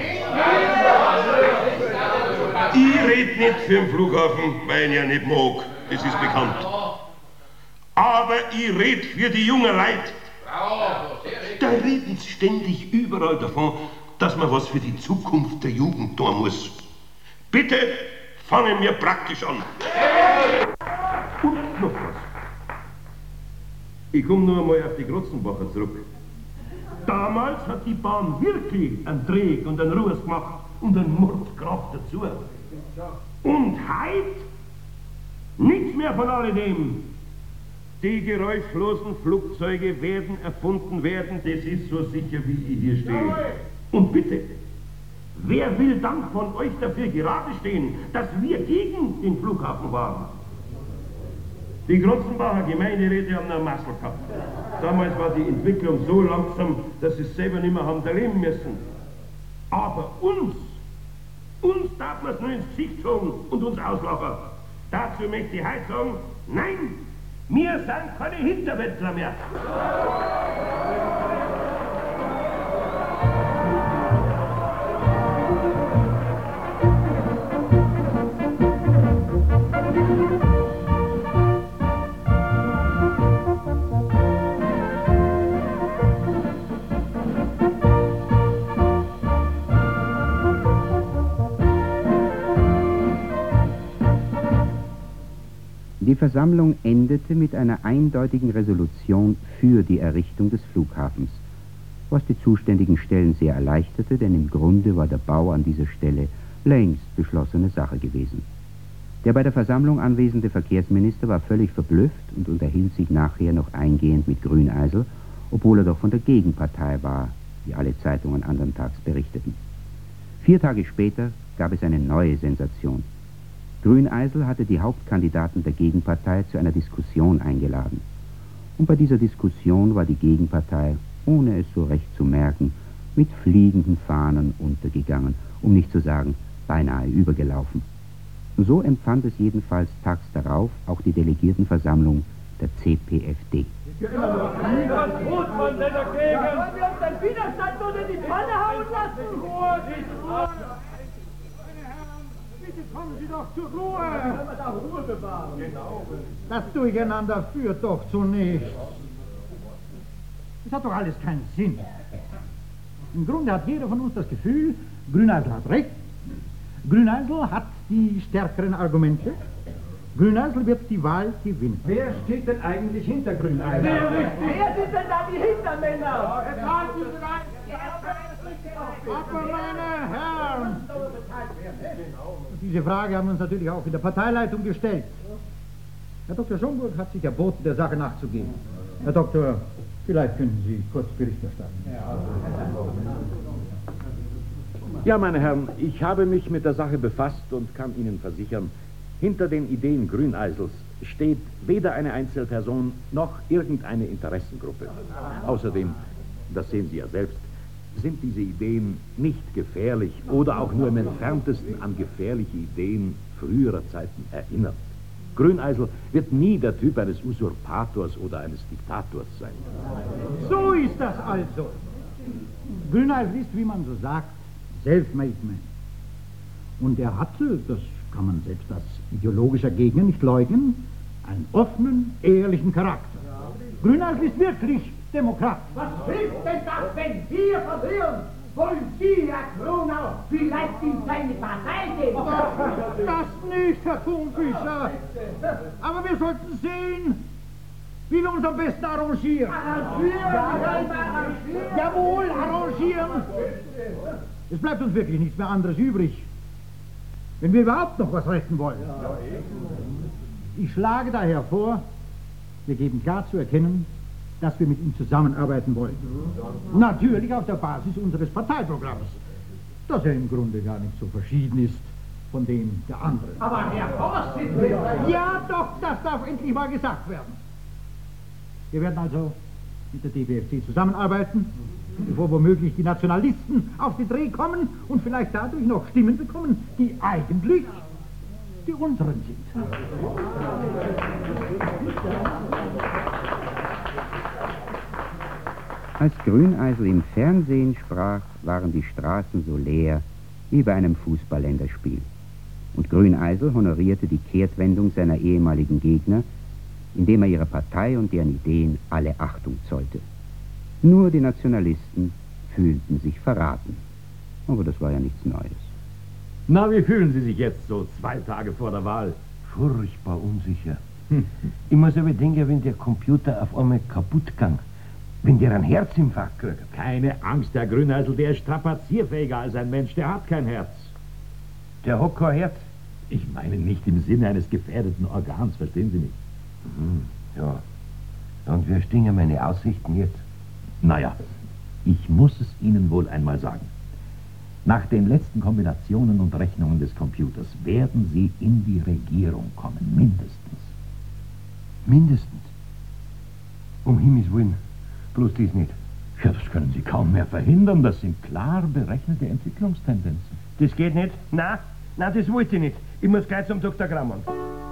Ich rede nicht für den Flughafen, weil ich ihn ja nicht mag, das ist bekannt. Aber ich rede für die jungen Leute. Da reden sie ständig überall davon, dass man was für die Zukunft der Jugend tun muss. Bitte fangen wir praktisch an. Und noch was. Ich komme nur einmal auf die Grotzenbacher zurück. Damals hat die Bahn wirklich einen Dreh und einen Ruß gemacht und einen Mordkraft dazu. Und heute nichts mehr von alledem. Die geräuschlosen Flugzeuge werden erfunden werden, das ist so sicher, wie ich hier stehe. Und bitte, wer will dann von euch dafür gerade stehen, dass wir gegen den Flughafen waren? Die Grotzenbacher Gemeinderäte haben einen Massel gehabt. Damals war die Entwicklung so langsam, dass sie es selber nicht mehr haben erleben müssen. Aber uns darf man es nur ins Gesicht sagen und uns auslachen. Dazu möchte ich heute sagen, nein, wir sind keine Hinterwäldler mehr. Die Versammlung endete mit einer eindeutigen Resolution für die Errichtung des Flughafens, was die zuständigen Stellen sehr erleichterte, denn im Grunde war der Bau an dieser Stelle längst beschlossene Sache gewesen. Der bei der Versammlung anwesende Verkehrsminister war völlig verblüfft und unterhielt sich nachher noch eingehend mit Grüneisel, obwohl er doch von der Gegenpartei war, wie alle Zeitungen andern Tags berichteten. 4 Tage später gab es eine neue Sensation. Grüneisel hatte die Hauptkandidaten der Gegenpartei zu einer Diskussion eingeladen. Und bei dieser Diskussion war die Gegenpartei, ohne es so recht zu merken, mit fliegenden Fahnen untergegangen, um nicht zu sagen, beinahe übergelaufen. So empfand es jedenfalls tags darauf auch die Delegiertenversammlung der CPFD. Was tut man denn dagegen? Wollen wir uns den Widerstand nur in die Pfanne hauen lassen? Bitte kommen Sie doch zur Ruhe! Können wir da Ruhe bewahren? Genau. Das Durcheinander führt doch zu nichts. Das hat doch alles keinen Sinn. Im Grunde hat jeder von uns das Gefühl, Grüneisel hat recht. Grüneisel hat die stärkeren Argumente. Grüneisel wird die Wahl gewinnen. Wer steht denn eigentlich hinter Grüneisel? Wer sind denn da die Hintermänner? Aber meine Herren! Diese Frage haben wir uns natürlich auch in der Parteileitung gestellt. Herr Dr. Schomburg hat sich erboten, der Sache nachzugehen. Herr Doktor, vielleicht könnten Sie kurz Bericht erstatten. Ja, meine Herren, ich habe mich mit der Sache befasst und kann Ihnen versichern, hinter den Ideen Grüneisels steht weder eine Einzelperson noch irgendeine Interessengruppe. Außerdem, das sehen Sie ja selbst, sind diese Ideen nicht gefährlich oder auch nur im Entferntesten an gefährliche Ideen früherer Zeiten erinnert. Grüneisel wird nie der Typ eines Usurpators oder eines Diktators sein. So ist das also. Grüneisel ist, wie man so sagt, self-made man. Und er hatte, das kann man selbst als ideologischer Gegner nicht leugnen, einen offenen, ehrlichen Charakter. Grüneisel ist wirklich Demokrat. Was hilft denn das, wenn wir verlieren? Wollen Sie, Herr Kronau, vielleicht in seine Partei gehen? Das nicht, Herr Thunfischer. Aber wir sollten sehen, wie wir uns am besten arrangieren. Jawohl, arrangieren. Es bleibt uns wirklich nichts mehr anderes übrig, wenn wir überhaupt noch was retten wollen. Ich schlage daher vor, wir geben klar zu erkennen, dass wir mit ihm zusammenarbeiten wollen. Natürlich auf der Basis unseres Parteiprogramms, das ja im Grunde gar nicht so verschieden ist von dem der anderen. Aber Herr Vorsitzender... Ja, doch, das darf endlich mal gesagt werden. Wir werden also mit der DPFC zusammenarbeiten, bevor womöglich die Nationalisten auf den Dreh kommen und vielleicht dadurch noch Stimmen bekommen, die eigentlich die unseren sind. Als Grüneisel im Fernsehen sprach, waren die Straßen so leer wie bei einem Fußballländerspiel. Und Grüneisel honorierte die Kehrtwendung seiner ehemaligen Gegner, indem er ihrer Partei und deren Ideen alle Achtung zollte. Nur die Nationalisten fühlten sich verraten. Aber das war ja nichts Neues. Na, wie fühlen Sie sich jetzt, so 2 Tage vor der Wahl? Furchtbar unsicher. Ich muss aber denken, wenn der Computer auf einmal kaputt ging. Wenn der ein Herzinfarkt kriegt. Keine Angst, Herr Grüneisel, der ist strapazierfähiger als ein Mensch, der hat kein Herz. Der hat kein Herz? Ich meine nicht im Sinne eines gefährdeten Organs, verstehen Sie mich? Ja. Und wie stehen meine Aussichten jetzt? Naja, ich muss es Ihnen wohl einmal sagen. Nach den letzten Kombinationen und Rechnungen des Computers werden Sie in die Regierung kommen, mindestens. Mindestens? Um Himmels Willen. Bloß dies nicht. Ja, das können Sie kaum mehr verhindern. Das sind klar berechnete Entwicklungstendenzen. Das geht nicht? Nein, das wollte ich nicht. Ich muss gleich zum Dr. Grammann.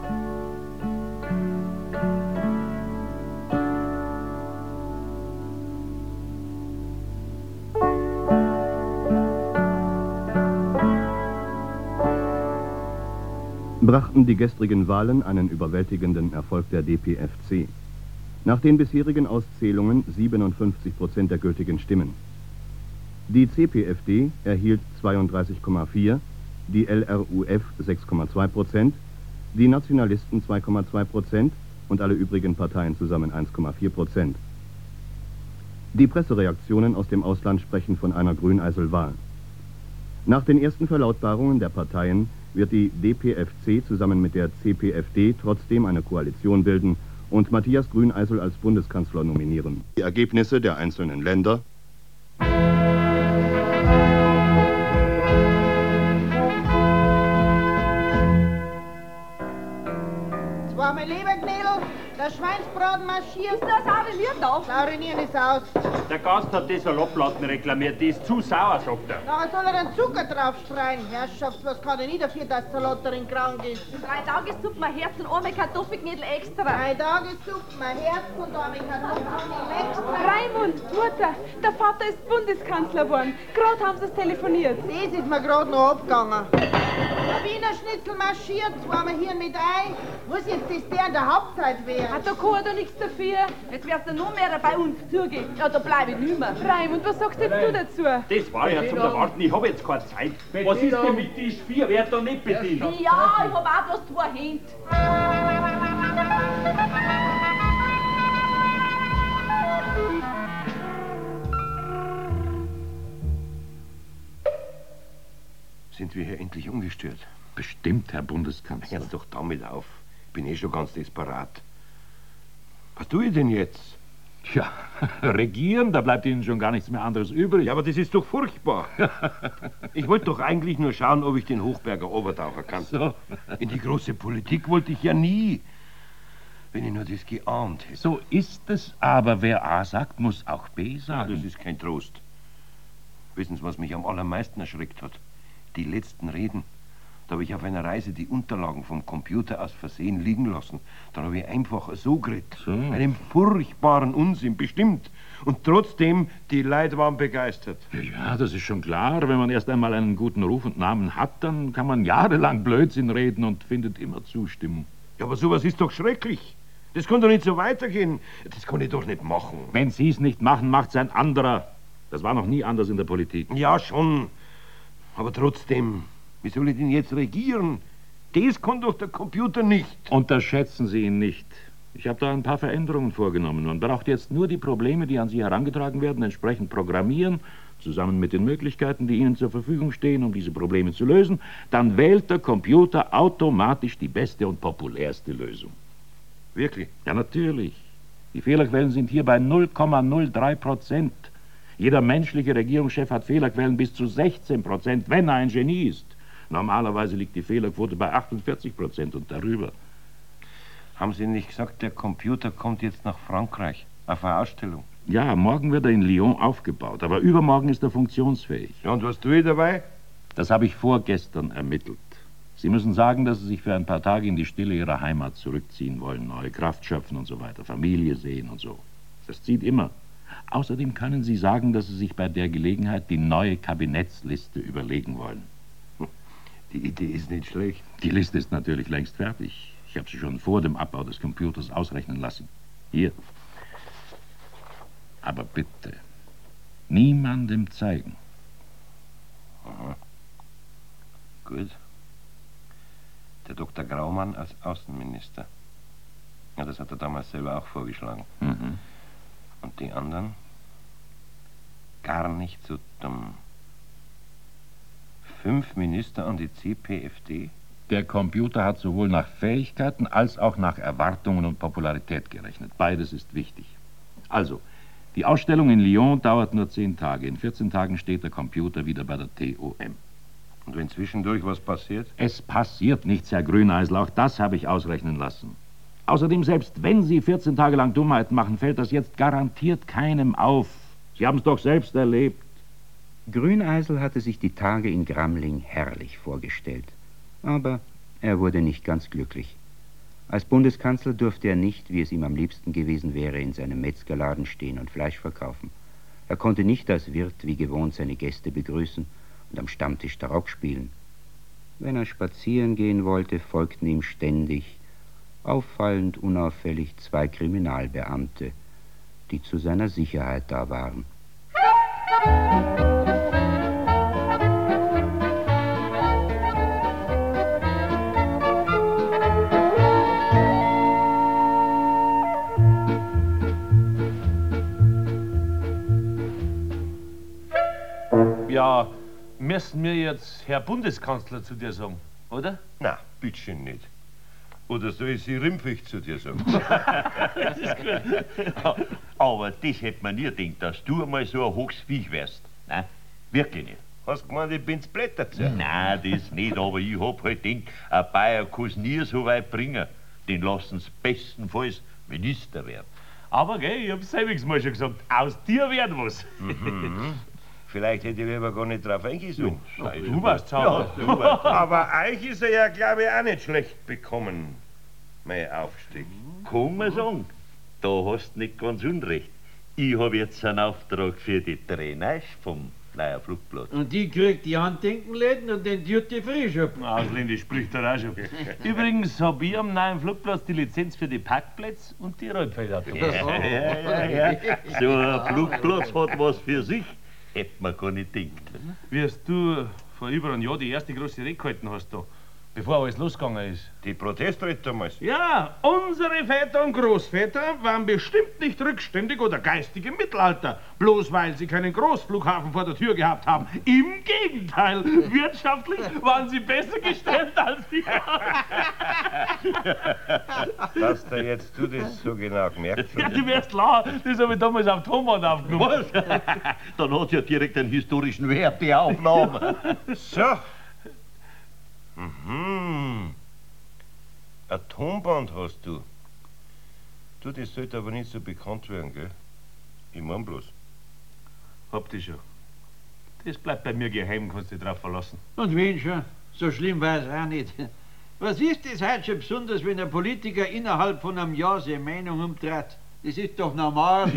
Brachten die gestrigen Wahlen einen überwältigenden Erfolg der DPFC. Nach den bisherigen Auszählungen 57% der gültigen Stimmen. Die CPFD erhielt 32,4%, die LRUF 6,2%, die Nationalisten 2,2% und alle übrigen Parteien zusammen 1,4%. Die Pressereaktionen aus dem Ausland sprechen von einer Grüneiselwahl. Nach den ersten Verlautbarungen der Parteien wird die DPFC zusammen mit der CPFD trotzdem eine Koalition bilden und Matthias Grüneisel als Bundeskanzler nominieren. Die Ergebnisse der einzelnen Länder. Zweimal Leberknädel, der Schweinsbraten marschiert. Ist das auch wie wir da? Laurinieren ist aus. Der Gast hat die Salatplatten reklamiert, die ist zu sauer, sagt er. Nachher soll er den Zucker draufstreuen. Herrschaft, was kann er nicht dafür, dass die Salat darin krank ist? 3 Tage Suppe, ein Herz und einmal Kartoffelknädel extra. 3 Tage Suppe, ein Herz und einmal Kartoffelknädel extra. Raimund, Mutter, der Vater ist Bundeskanzler geworden. Gerade haben sie es telefoniert. Das ist mir gerade noch abgegangen. Der Wiener Schnitzel marschiert, zweimal hier mit Ei. Muss jetzt das der in der Hauptzeit werden? Da kann er nichts dafür. Jetzt wirst du noch mehr bei uns zugehen. Ja, da bleibe ich nicht mehr. Raimund, was sagst jetzt du dazu? Das war ja zum Erwarten, ich habe jetzt keine Zeit. Was ist denn mit Tisch 4? Wer hat da nicht bedient? Ja, ich habe auch bloß 2 Hände. Sind wir hier endlich ungestört? Bestimmt, Herr Bundeskanzler. Hör doch damit auf. Ich bin schon ganz desperat. Was tue ich denn jetzt? Tja, regieren, da bleibt Ihnen schon gar nichts mehr anderes übrig. Ja, aber das ist doch furchtbar. Ich wollte doch eigentlich nur schauen, ob ich den Hochberger Obertaucher kann. So. In die große Politik wollte ich ja nie. Wenn ich nur das geahnt hätte. So ist es, aber wer A sagt, muss auch B sagen. Ja, das ist kein Trost. Wissen Sie, was mich am allermeisten erschreckt hat? Die letzten Reden. Da habe ich auf einer Reise die Unterlagen vom Computer aus Versehen liegen lassen. Dann habe ich einfach so geredet. So. Einen furchtbaren Unsinn, bestimmt. Und trotzdem, die Leute waren begeistert. Ja, das ist schon klar. Wenn man erst einmal einen guten Ruf und Namen hat, dann kann man jahrelang Blödsinn reden und findet immer Zustimmung. Ja, aber sowas ist doch schrecklich. Das kann doch nicht so weitergehen. Das kann ich doch nicht machen. Wenn Sie es nicht machen, macht's ein anderer. Das war noch nie anders in der Politik. Ja, schon. Aber trotzdem, wie soll ich denn jetzt regieren? Das kann doch der Computer nicht. Unterschätzen Sie ihn nicht. Ich habe da ein paar Veränderungen vorgenommen. Man braucht jetzt nur die Probleme, die an Sie herangetragen werden, entsprechend programmieren, zusammen mit den Möglichkeiten, die Ihnen zur Verfügung stehen, um diese Probleme zu lösen. Dann wählt der Computer automatisch die beste und populärste Lösung. Wirklich? Ja, natürlich. Die Fehlerquellen sind hier bei 0,03%. Jeder menschliche Regierungschef hat Fehlerquellen bis zu 16%, wenn er ein Genie ist. Normalerweise liegt die Fehlerquote bei 48% und darüber. Haben Sie nicht gesagt, der Computer kommt jetzt nach Frankreich auf eine Ausstellung? Ja, morgen wird er in Lyon aufgebaut, aber übermorgen ist er funktionsfähig. Ja, und was tue ich dabei? Das habe ich vorgestern ermittelt. Sie müssen sagen, dass Sie sich für ein paar Tage in die Stille Ihrer Heimat zurückziehen wollen, neue Kraft schöpfen und so weiter, Familie sehen und so. Das zieht immer. Außerdem können Sie sagen, dass Sie sich bei der Gelegenheit die neue Kabinettsliste überlegen wollen. Die Idee ist nicht schlecht. Die Liste ist natürlich längst fertig. Ich habe sie schon vor dem Abbau des Computers ausrechnen lassen. Hier. Aber bitte, niemandem zeigen. Aha. Gut. Der Dr. Graumann als Außenminister. Ja, das hat er damals selber auch vorgeschlagen. Mhm. Und die anderen? Gar nicht so dumm. 5 Minister an die CPFD? Der Computer hat sowohl nach Fähigkeiten als auch nach Erwartungen und Popularität gerechnet. Beides ist wichtig. Also, die Ausstellung in Lyon dauert nur 10 Tage. In 14 Tagen steht der Computer wieder bei der TOM. Und wenn zwischendurch was passiert? Es passiert nichts, Herr Grüneisel. Auch das habe ich ausrechnen lassen. Außerdem, selbst wenn Sie 14 Tage lang Dummheiten machen, fällt das jetzt garantiert keinem auf. Sie haben es doch selbst erlebt. Grüneisel hatte sich die Tage in Gramling herrlich vorgestellt. Aber er wurde nicht ganz glücklich. Als Bundeskanzler durfte er nicht, wie es ihm am liebsten gewesen wäre, in seinem Metzgerladen stehen und Fleisch verkaufen. Er konnte nicht als Wirt wie gewohnt seine Gäste begrüßen und am Stammtisch Tarock spielen. Wenn er spazieren gehen wollte, folgten ihm ständig, auffallend unauffällig, 2 Kriminalbeamte, die zu seiner Sicherheit da waren. Ja, müssen wir jetzt Herr Bundeskanzler zu dir sagen, oder? Na, bitteschön nicht. Oder soll ich Sie Rimpfig zu dir sagen? Das ist gut. Aber das hätte man nie gedacht, dass du einmal so ein hohes Viech wärst. Nein, wirklich nicht. Hast du gemeint, ich bin's Blätterzerr? Nein, das nicht, aber ich hab halt gedacht, ein Bayer kann's nie so weit bringen. Den lassen's bestenfalls Minister werden. Aber gell, ich hab's selbiges Mal schon gesagt, aus dir wird was. Mhm. Vielleicht hätte ich aber gar nicht drauf eingesucht. Ja, du warst sauber. Ja, du warst. Aber euch ist er ja, glaube ich, auch nicht schlecht bekommen, mein Aufstieg. Kann man sagen, da hast du nicht ganz unrecht. Ich habe jetzt einen Auftrag für die Drainage vom neuen Flugplatz. Und die kriegt die Andenkenläden und den Duty Free Shop. Ausländisch spricht er auch schon. Übrigens habe ich am neuen Flugplatz die Lizenz für die Parkplätze und die Rollfelder. Ja. So ein Flugplatz hat was für sich. Hätte man gar nicht gedacht. Wie hast du vor über einem Jahr die erste große Rede gehalten hast da, bevor alles losgegangen ist? Die Protestrede damals? Ja, unsere Väter und Großväter waren bestimmt nicht rückständig oder geistig im Mittelalter, bloß weil sie keinen Großflughafen vor der Tür gehabt haben. Im Gegenteil, wirtschaftlich waren sie besser gestellt als wir. Dass du jetzt das so genau gemerkt hast. Ja, du wirst klar, das habe ich damals auf Tonband aufgenommen. Was? Dann hat es ja direkt einen historischen Wert, die Aufnahme. So. Mhm. Ein Tonband hast du. Du, das sollte aber nicht so bekannt werden, gell? Ich mein bloß. Habt ihr schon. Das bleibt bei mir geheim, kannst du dich drauf verlassen. Und wen schon? So schlimm war es auch nicht. Was ist das heute schon besonders, wenn ein Politiker innerhalb von einem Jahr seine Meinung umdreht? Das ist doch normal.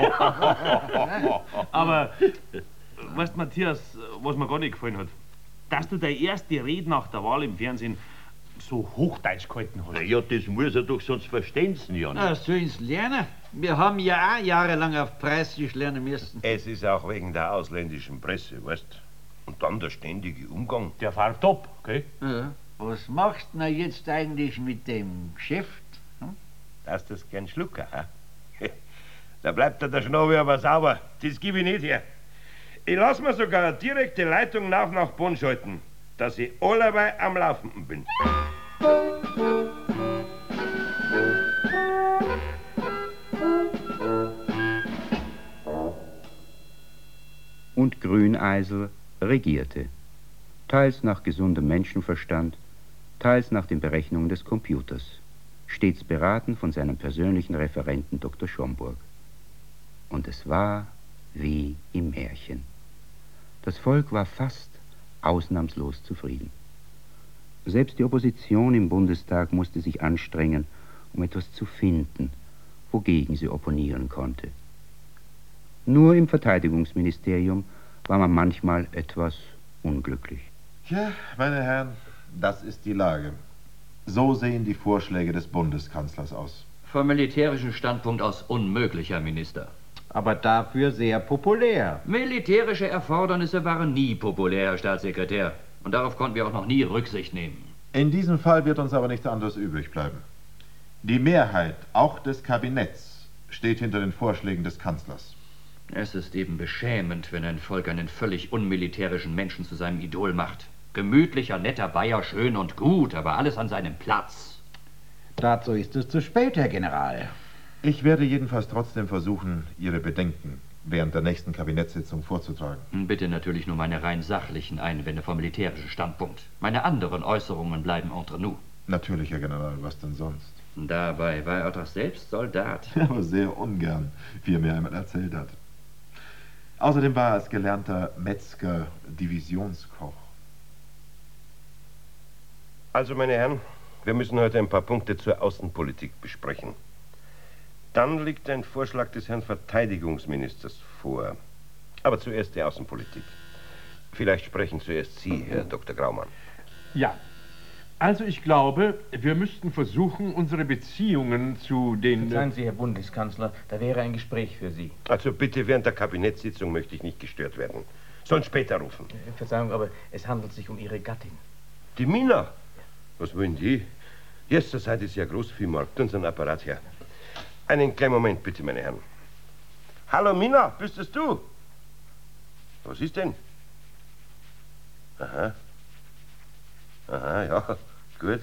Aber, weißt du, Matthias, was mir gar nicht gefallen hat? Dass du deine erste Rede nach der Wahl im Fernsehen so hochdeutsch gehalten hast. Na ja, das muss er doch, sonst verstehen sie ja nicht. Na, sollen sie lernen? Wir haben ja auch jahrelang auf Preisisch lernen müssen. Es ist auch wegen der ausländischen Presse, weißt du? Und dann der ständige Umgang. Der fährt top, gell? Ja. Was machst du denn jetzt eigentlich mit dem Geschäft? Darfst du das gern schlucken, hä? Da bleibt der Schnabel aber sauber. Das gebe ich nicht her. Ich lasse mir sogar eine direkte Leitung nach Bonn schalten, dass ich allebei am Laufenden bin. Und Grüneisel regierte, teils nach gesundem Menschenverstand, teils nach den Berechnungen des Computers, stets beraten von seinem persönlichen Referenten Dr. Schomburg. Und es war wie im Märchen. Das Volk war fast ausnahmslos zufrieden. Selbst die Opposition im Bundestag musste sich anstrengen, um etwas zu finden, wogegen sie opponieren konnte. Nur im Verteidigungsministerium war man manchmal etwas unglücklich. Ja, meine Herren, das ist die Lage. So sehen die Vorschläge des Bundeskanzlers aus. Vom militärischen Standpunkt aus unmöglich, Herr Minister. Aber dafür sehr populär. Militärische Erfordernisse waren nie populär, Herr Staatssekretär. Und darauf konnten wir auch noch nie Rücksicht nehmen. In diesem Fall wird uns aber nichts anderes übrig bleiben. Die Mehrheit, auch des Kabinetts, steht hinter den Vorschlägen des Kanzlers. Es ist eben beschämend, wenn ein Volk einen völlig unmilitärischen Menschen zu seinem Idol macht. Gemütlicher, netter Bayer, schön und gut, aber alles an seinem Platz. Dazu ist es zu spät, Herr General. Ich werde jedenfalls trotzdem versuchen, Ihre Bedenken während der nächsten Kabinettssitzung vorzutragen. Bitte natürlich nur meine rein sachlichen Einwände vom militärischen Standpunkt. Meine anderen Äußerungen bleiben entre nous. Natürlich, Herr General, was denn sonst? Dabei war er doch selbst Soldat. Aber sehr ungern, wie er mir einmal erzählt hat. Außerdem war er als gelernter Metzger Divisionskoch. Also, meine Herren, wir müssen heute ein paar Punkte zur Außenpolitik besprechen. Dann liegt ein Vorschlag des Herrn Verteidigungsministers vor. Aber zuerst die Außenpolitik. Vielleicht sprechen zuerst Sie, Herr Dr. Graumann. Ja, also ich glaube, wir müssten versuchen, unsere Beziehungen zu den... Verzeihen Sie, Herr Bundeskanzler, da wäre ein Gespräch für Sie. Also bitte, während der Kabinettssitzung möchte ich nicht gestört werden. Sollen später rufen. Verzeihung, aber es handelt sich um Ihre Gattin. Die Mina? Was wollen die? Jesterzeit ist ja Großviehmarkt. Unseren Apparat her. Einen kleinen Moment, bitte, meine Herren. Hallo, Mina, bist es du? Was ist denn? Aha. Aha, ja, gut.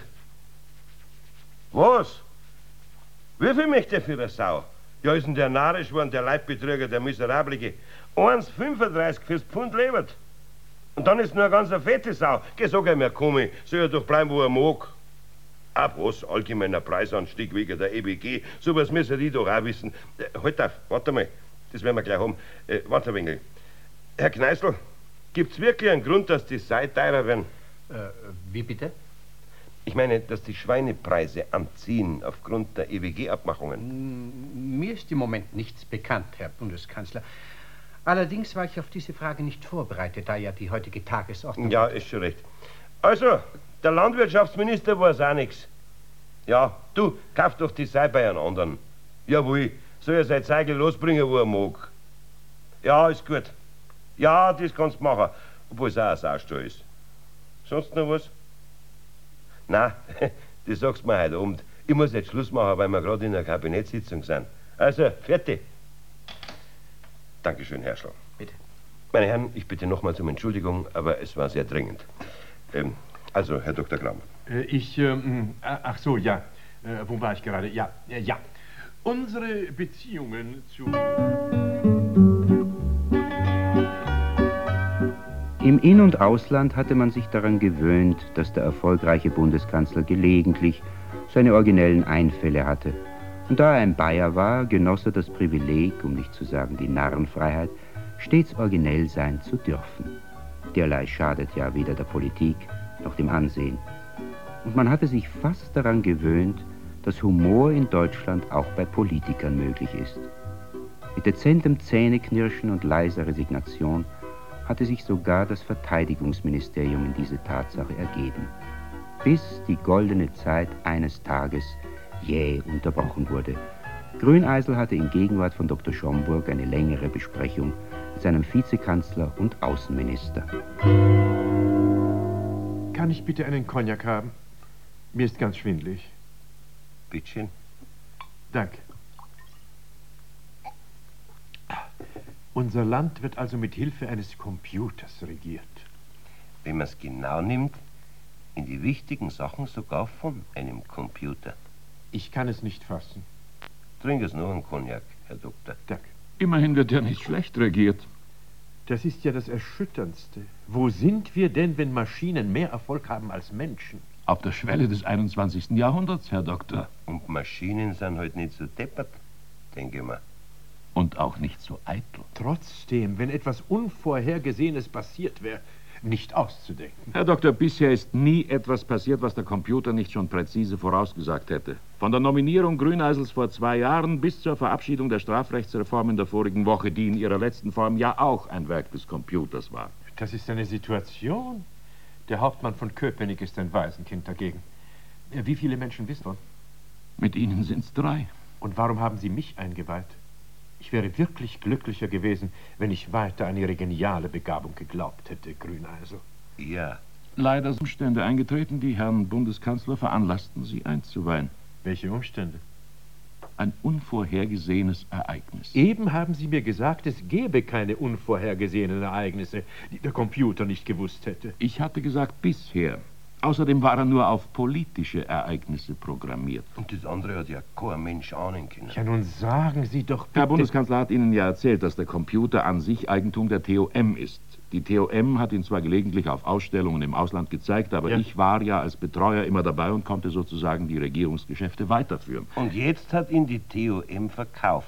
Was? Wie viel möchte er für eine Sau? Ja, ist denn der narrisch geworden, der Leibbetrüger, der Miserablige. 1,35 fürs Pfund lebert. Und dann ist nur eine ganz fette Sau. Geh, sag einmal, komm, soll er doch bleiben, wo er mag. Ah, was? Allgemeiner Preisanstieg wegen der EBG. Sowas müssen die doch auch wissen. Halt auf, warte mal. Das werden wir gleich haben. Warte ein wenig. Herr Kneißl, gibt's wirklich einen Grund, dass die Sei teurer werden? Wie bitte? Ich meine, dass die Schweinepreise anziehen aufgrund der EWG-Abmachungen. Mir ist im Moment nichts bekannt, Herr Bundeskanzler. Allerdings war ich auf diese Frage nicht vorbereitet, da ja die heutige Tagesordnung... Ja, ist schon recht. Also, der Landwirtschaftsminister weiß auch nichts. Ja, du, kauf doch die Sei bei einem anderen. Jawohl, soll er sein Zeigel losbringen, wo er mag. Ja, ist gut. Ja, das kannst du machen, obwohl es auch ein Saustall ist. Sonst noch was? Nein, das sagst du mir heute Abend. Ich muss jetzt Schluss machen, weil wir gerade in der Kabinettssitzung sind. Also, fertig. Dankeschön, Herr Schlau. Bitte. Meine Herren, ich bitte nochmals um Entschuldigung, aber es war sehr dringend. Also, Herr Dr. Graumann. Ach so, ja. Wo war ich gerade? Ja. Unsere Beziehungen zu... Im In- und Ausland hatte man sich daran gewöhnt, dass der erfolgreiche Bundeskanzler gelegentlich seine originellen Einfälle hatte. Und da er ein Bayer war, genoss er das Privileg, um nicht zu sagen die Narrenfreiheit, stets originell sein zu dürfen. Derlei schadet ja weder der Politik noch dem Ansehen. Und man hatte sich fast daran gewöhnt, dass Humor in Deutschland auch bei Politikern möglich ist. Mit dezentem Zähneknirschen und leiser Resignation hatte sich sogar das Verteidigungsministerium in diese Tatsache ergeben, bis die goldene Zeit eines Tages jäh unterbrochen wurde. Grüneisel hatte in Gegenwart von Dr. Schomburg eine längere Besprechung mit seinem Vizekanzler und Außenminister. Kann ich bitte einen Cognac haben? Mir ist ganz schwindelig. Bittchen. Danke. Unser Land wird also mit Hilfe eines Computers regiert. Wenn man es genau nimmt, in die wichtigen Sachen sogar von einem Computer. Ich kann es nicht fassen. Trink es noch einen Cognac, Herr Doktor. Danke. Immerhin wird er nicht schlecht regiert. Das ist ja das Erschütterndste. Wo sind wir denn, wenn Maschinen mehr Erfolg haben als Menschen? Auf der Schwelle des 21. Jahrhunderts, Herr Doktor. Und Maschinen sind halt nicht so deppert, denke ich mal. Und auch nicht so eitel. Trotzdem, wenn etwas Unvorhergesehenes passiert wäre, nicht auszudenken. Herr Doktor, bisher ist nie etwas passiert, was der Computer nicht schon präzise vorausgesagt hätte. Von der Nominierung Grüneisels vor 2 Jahren bis zur Verabschiedung der Strafrechtsreform in der vorigen Woche, die in ihrer letzten Form ja auch ein Werk des Computers war. Das ist eine Situation. Der Hauptmann von Köpenick ist ein Waisenkind dagegen. Wie viele Menschen wissen von? Mit Ihnen sind's 3. Und warum haben Sie mich eingeweiht? Ich wäre wirklich glücklicher gewesen, wenn ich weiter an Ihre geniale Begabung geglaubt hätte, Grüneisel. Ja. Leider sind Umstände eingetreten, die Herrn Bundeskanzler veranlassten, Sie einzuweihen. Welche Umstände? Ein unvorhergesehenes Ereignis. Eben haben Sie mir gesagt, es gäbe keine unvorhergesehenen Ereignisse, die der Computer nicht gewusst hätte. Ich hatte gesagt, bisher. Außerdem war er nur auf politische Ereignisse programmiert. Und das andere hat ja kein Mensch ahnen können. Ja, nun sagen Sie doch bitte... Herr Bundeskanzler hat Ihnen ja erzählt, dass der Computer an sich Eigentum der TOM ist. Die TOM hat ihn zwar gelegentlich auf Ausstellungen im Ausland gezeigt, aber ich war ja als Betreuer immer dabei und konnte sozusagen die Regierungsgeschäfte weiterführen. Und jetzt hat ihn die TOM verkauft.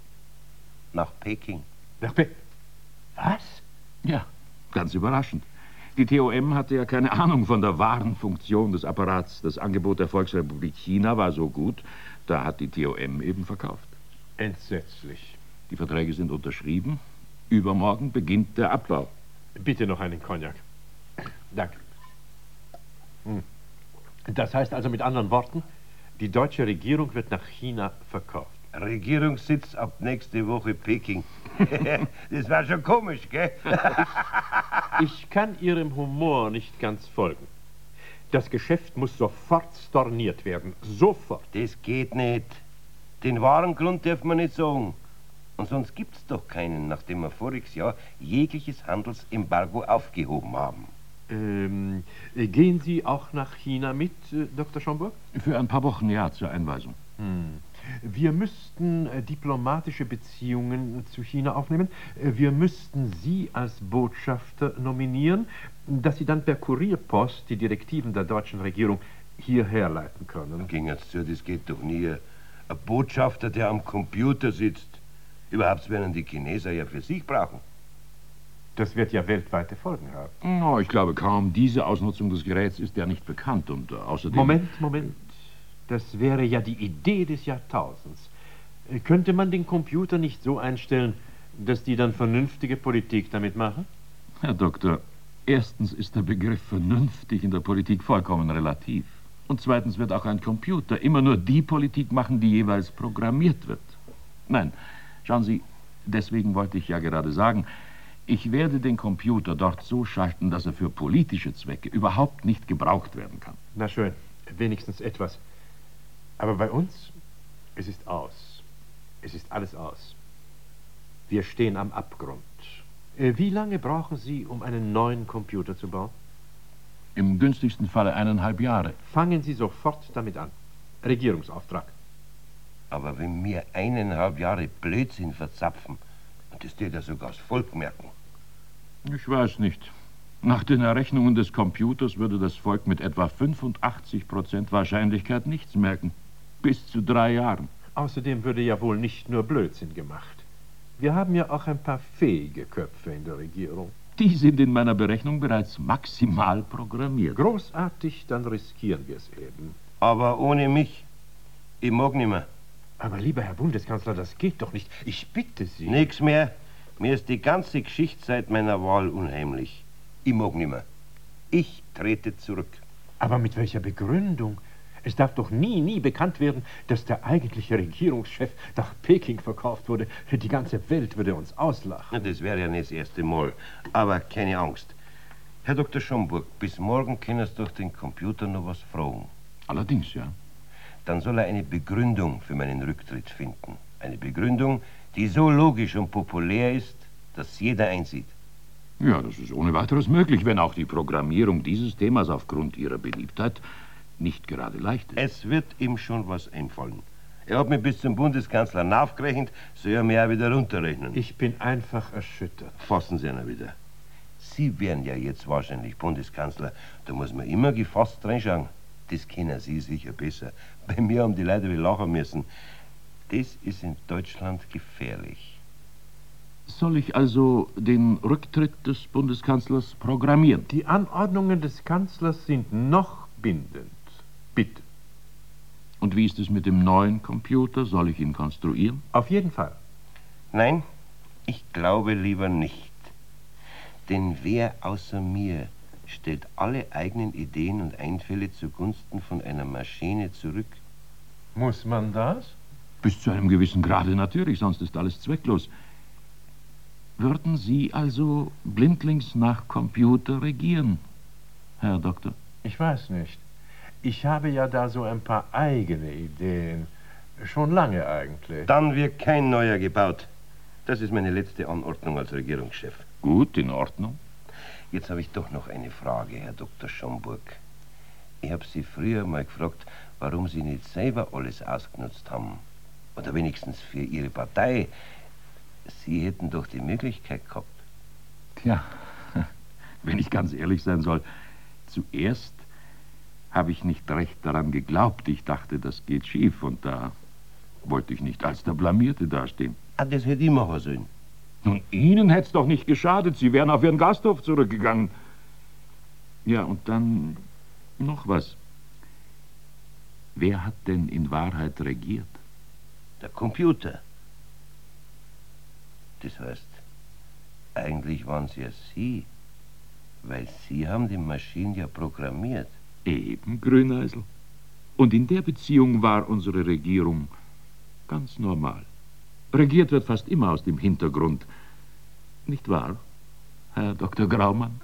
Nach Peking. Nach Peking? Was? Ja, ganz überraschend. Die TOM hatte ja keine Ahnung von der wahren Funktion des Apparats. Das Angebot der Volksrepublik China war so gut, da hat die TOM eben verkauft. Entsetzlich. Die Verträge sind unterschrieben. Übermorgen beginnt der Abbau. Bitte noch einen Cognac. Danke. Das heißt also mit anderen Worten, die deutsche Regierung wird nach China verkauft. Regierungssitz ab nächste Woche Peking. Das war schon komisch, gell? Ich kann Ihrem Humor nicht ganz folgen. Das Geschäft muss sofort storniert werden. Sofort. Das geht nicht. Den wahren Grund darf man nicht sagen. Und sonst gibt's doch keinen, nachdem wir voriges Jahr jegliches Handelsembargo aufgehoben haben. Gehen Sie auch nach China mit, Dr. Schomburg? Für ein paar Wochen, ja, zur Einweisung. Wir müssten diplomatische Beziehungen zu China aufnehmen. Wir müssten Sie als Botschafter nominieren, dass Sie dann per Kurierpost die Direktiven der deutschen Regierung hierher leiten können. Ging jetzt zu, das geht doch nie. Ein Botschafter, der am Computer sitzt. Überhaupt werden die Chineser ja für sich brauchen. Das wird ja weltweite Folgen haben. No, ich glaube kaum. Diese Ausnutzung des Geräts ist ja nicht bekannt und außerdem... Moment. Das wäre ja die Idee des Jahrtausends. Könnte man den Computer nicht so einstellen, dass die dann vernünftige Politik damit machen? Herr Doktor, erstens ist der Begriff vernünftig in der Politik vollkommen relativ. Und zweitens wird auch ein Computer immer nur die Politik machen, die jeweils programmiert wird. Nein, schauen Sie, deswegen wollte ich ja gerade sagen, ich werde den Computer dort so schalten, dass er für politische Zwecke überhaupt nicht gebraucht werden kann. Na schön, wenigstens etwas. Aber bei uns, es ist aus. Es ist alles aus. Wir stehen am Abgrund. Wie lange brauchen Sie, um einen neuen Computer zu bauen? Im günstigsten Falle 1,5 Jahre. Fangen Sie sofort damit an. Regierungsauftrag. Aber wenn wir 1,5 Jahre Blödsinn verzapfen, und das wird ja sogar das Volk merken. Ich weiß nicht. Nach den Errechnungen des Computers würde das Volk mit etwa 85% Wahrscheinlichkeit nichts merken. Bis zu 3 Jahren. Außerdem würde ja wohl nicht nur Blödsinn gemacht. Wir haben ja auch ein paar fähige Köpfe in der Regierung. Die sind in meiner Berechnung bereits maximal programmiert. Großartig, dann riskieren wir es eben. Aber ohne mich. Ich mag nicht mehr. Aber lieber Herr Bundeskanzler, das geht doch nicht. Ich bitte Sie. Nix mehr. Mir ist die ganze Geschichte seit meiner Wahl unheimlich. Ich mag nicht mehr. Ich trete zurück. Aber mit welcher Begründung? Es darf doch nie bekannt werden, dass der eigentliche Regierungschef nach Peking verkauft wurde. Die ganze Welt würde uns auslachen. Das wäre ja nicht das erste Mal. Aber keine Angst. Herr Dr. Schomburg, bis morgen können Sie durch den Computer noch was fragen. Allerdings, ja. Dann soll er eine Begründung für meinen Rücktritt finden. Eine Begründung, die so logisch und populär ist, dass jeder einsieht. Ja, das ist ohne weiteres möglich, wenn auch die Programmierung dieses Themas aufgrund ihrer Beliebtheit nicht gerade leicht ist. Es wird ihm schon was einfallen. Er hat mich bis zum Bundeskanzler aufgerechnet, soll er mir auch wieder runterrechnen. Ich bin einfach erschüttert. Fassen Sie ihn wieder. Sie werden ja jetzt wahrscheinlich Bundeskanzler. Da muss man immer gefasst reinschauen. Das kennen Sie sicher besser. Bei mir haben die Leute wieder lachen müssen. Das ist in Deutschland gefährlich. Soll ich also den Rücktritt des Bundeskanzlers programmieren? Die Anordnungen des Kanzlers sind noch bindend. Bitte. Und wie ist es mit dem neuen Computer? Soll ich ihn konstruieren? Auf jeden Fall. Nein, ich glaube lieber nicht. Denn wer außer mir stellt alle eigenen Ideen und Einfälle zugunsten von einer Maschine zurück? Muss man das? Bis zu einem gewissen Grade natürlich, sonst ist alles zwecklos. Würden Sie also blindlings nach Computer regieren, Herr Doktor? Ich weiß nicht. Ich habe ja da so ein paar eigene Ideen. Schon lange eigentlich. Dann wird kein neuer gebaut. Das ist meine letzte Anordnung als Regierungschef. Gut, in Ordnung. Jetzt habe ich doch noch eine Frage, Herr Dr. Schomburg. Ich habe Sie früher mal gefragt, warum Sie nicht selber alles ausgenutzt haben. Oder wenigstens für Ihre Partei. Sie hätten doch die Möglichkeit gehabt. Tja, wenn ich ganz ehrlich sein soll, zuerst habe ich nicht recht daran geglaubt. Ich dachte, das geht schief und da wollte ich nicht als der Blamierte dastehen. Ah, das hätte ich machen sollen. Nun, Ihnen hätte es doch nicht geschadet. Sie wären auf Ihren Gasthof zurückgegangen. Ja, und dann noch was. Wer hat denn in Wahrheit regiert? Der Computer. Das heißt, eigentlich waren es ja Sie, weil Sie haben die Maschine ja programmiert. Eben, Grüneisel. Und in der Beziehung war unsere Regierung ganz normal. Regiert wird fast immer aus dem Hintergrund. Nicht wahr, Herr Dr. Graumann?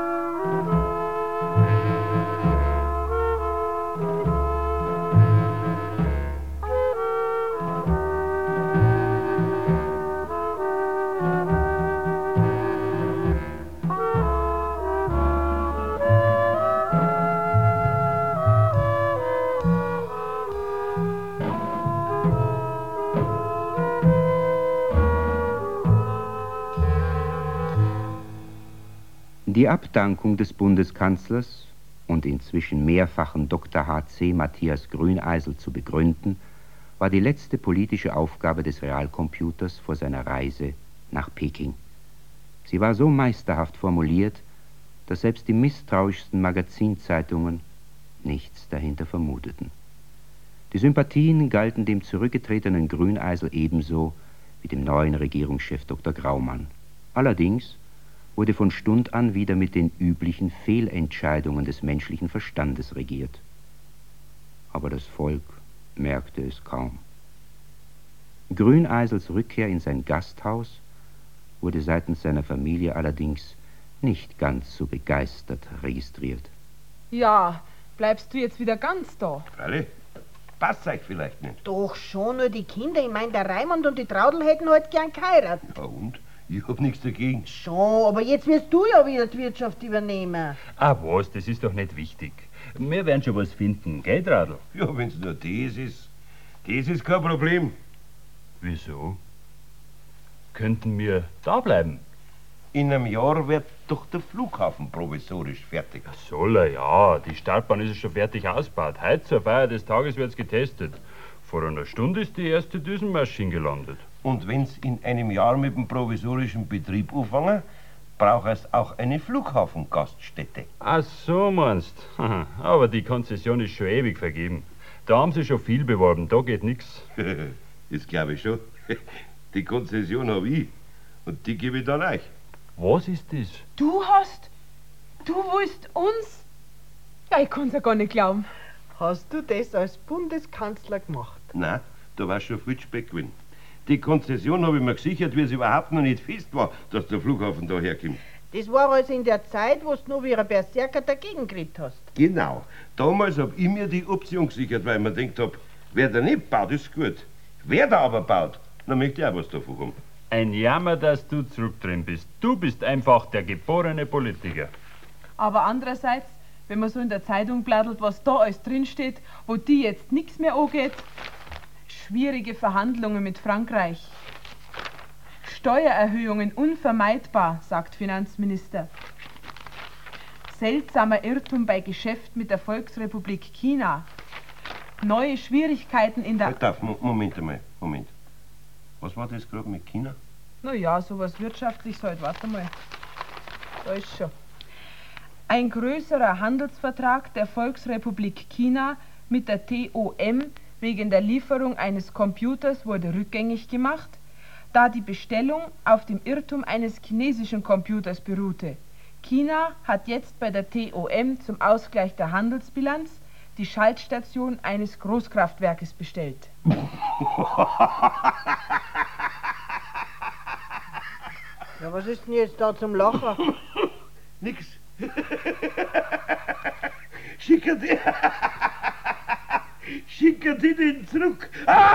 Die Abdankung des Bundeskanzlers und inzwischen mehrfachen Dr. H.C. Matthias Grüneisel zu begründen, war die letzte politische Aufgabe des Realcomputers vor seiner Reise nach Peking. Sie war so meisterhaft formuliert, dass selbst die misstrauischsten Magazinzeitungen nichts dahinter vermuteten. Die Sympathien galten dem zurückgetretenen Grüneisel ebenso wie dem neuen Regierungschef Dr. Graumann. Allerdings wurde von Stund an wieder mit den üblichen Fehlentscheidungen des menschlichen Verstandes regiert. Aber das Volk merkte es kaum. Grüneisels Rückkehr in sein Gasthaus wurde seitens seiner Familie allerdings nicht ganz so begeistert registriert. Ja, bleibst du jetzt wieder ganz da? Freilich, passt euch vielleicht nicht. Doch schon, nur die Kinder. Ich meine, der Raimund und die Traudel hätten halt gern geheiratet. Ja und? Ich hab nichts dagegen. Schon, aber jetzt wirst du ja wieder die Wirtschaft übernehmen. Ah was, das ist doch nicht wichtig. Wir werden schon was finden, gell, Radl? Ja, wenn's nur das ist. Das ist kein Problem. Wieso? Könnten wir da bleiben? In einem Jahr wird doch der Flughafen provisorisch fertig. Soll er, ja. Die Startbahn ist schon fertig ausgebaut. Heute zur Feier des Tages wird's getestet. Vor einer Stunde ist die erste Düsenmaschine gelandet. Und wenn's in einem Jahr mit dem provisorischen Betrieb anfangen, braucht es auch eine Flughafengaststätte. Ach so meinst. Aber die Konzession ist schon ewig vergeben. Da haben sie schon viel beworben, da geht nichts. Das glaube ich schon. Die Konzession habe ich und die gebe ich dann euch. Was ist das? Du willst uns? Ja, ich kann's ja gar nicht glauben. Hast du das als Bundeskanzler gemacht? Nein, da war schon viel Speck gewesen. Die Konzession habe ich mir gesichert, wie es überhaupt noch nicht fest war, dass der Flughafen da herkommt. Das war also in der Zeit, wo du noch wie ein Berserker dagegen geredet hast. Genau. Damals habe ich mir die Option gesichert, weil ich mir gedacht habe, wer da nicht baut, ist gut. Wer da aber baut, dann möchte ich auch was davon haben. Ein Jammer, dass du zurückdrehen bist. Du bist einfach der geborene Politiker. Aber andererseits, wenn man so in der Zeitung blattelt, was da alles drinsteht, wo die jetzt nichts mehr angeht. Schwierige Verhandlungen mit Frankreich. Steuererhöhungen unvermeidbar, sagt Finanzminister. Seltsamer Irrtum bei Geschäft mit der Volksrepublik China. Neue Schwierigkeiten in der... Halt auf, Moment einmal, Moment. Was war das gerade mit China? Naja, sowas Wirtschaftliches halt, warte mal. Da ist schon. Ein größerer Handelsvertrag der Volksrepublik China mit der TOM wegen der Lieferung eines Computers wurde rückgängig gemacht, da die Bestellung auf dem Irrtum eines chinesischen Computers beruhte. China hat jetzt bei der TOM zum Ausgleich der Handelsbilanz die Schaltstation eines Großkraftwerkes bestellt. Ja, was ist denn jetzt da zum Lachen? Nix. Schicken die den zurück.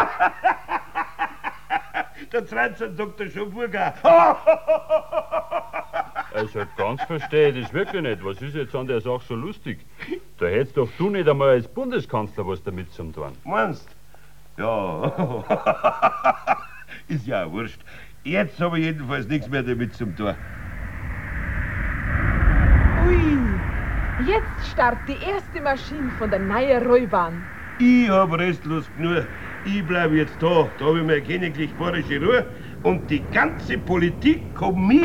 Der Treizert Dr. Schomburger. Also ganz verstehe ich das wirklich nicht. Was ist jetzt an der Sache so lustig? Da hättest doch du nicht einmal als Bundeskanzler was damit zu tun. Meinst? Ja. Ist ja auch wurscht. Jetzt habe ich jedenfalls nichts mehr damit zu tun. Ui, jetzt startet die erste Maschine von der neuen Rollbahn. Ich hab restlos genug. Ich bleib jetzt da. Da habe ich meine königlich-bayerische Ruhe. Und die ganze Politik kommt mit.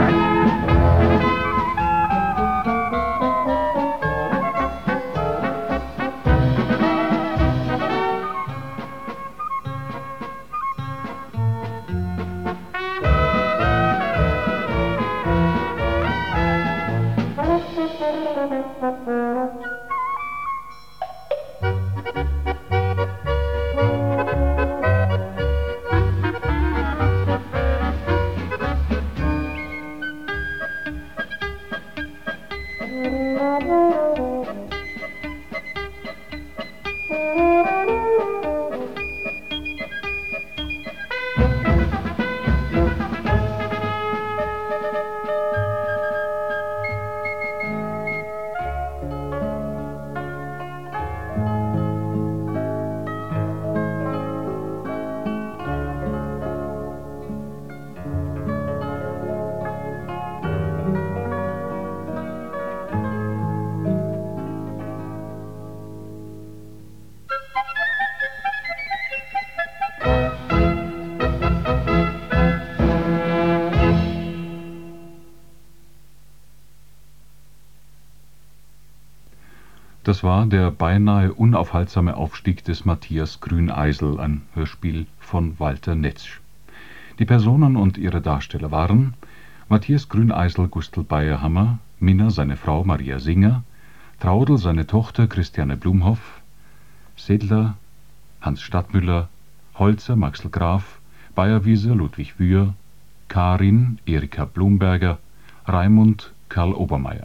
Das war der beinahe unaufhaltsame Aufstieg des Matthias Grüneisel, ein Hörspiel von Walter Netzsch. Die Personen und ihre Darsteller waren Matthias Grüneisel, Gustl Bayerhammer, Minna seine Frau Maria Singer, Traudl seine Tochter Christiane Blumhoff, Sedler Hans Stadtmüller, Holzer Maxl Graf, Bayerwieser Ludwig Wühr, Karin Erika Blumberger, Raimund Karl Obermeier.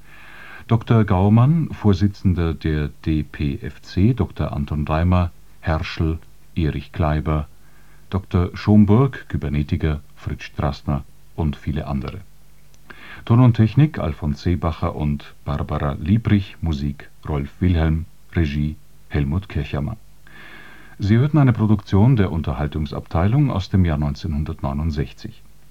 Dr. Gaumann, Vorsitzender der DPFC, Dr. Anton Reimer, Herschel, Erich Kleiber, Dr. Schomburg, Kybernetiker, Fritz Strassner und viele andere. Ton und Technik Alfons Seebacher und Barbara Liebrich, Musik Rolf Wilhelm, Regie Helmut Kirchhammer. Sie hörten eine Produktion der Unterhaltungsabteilung aus dem Jahr 1969.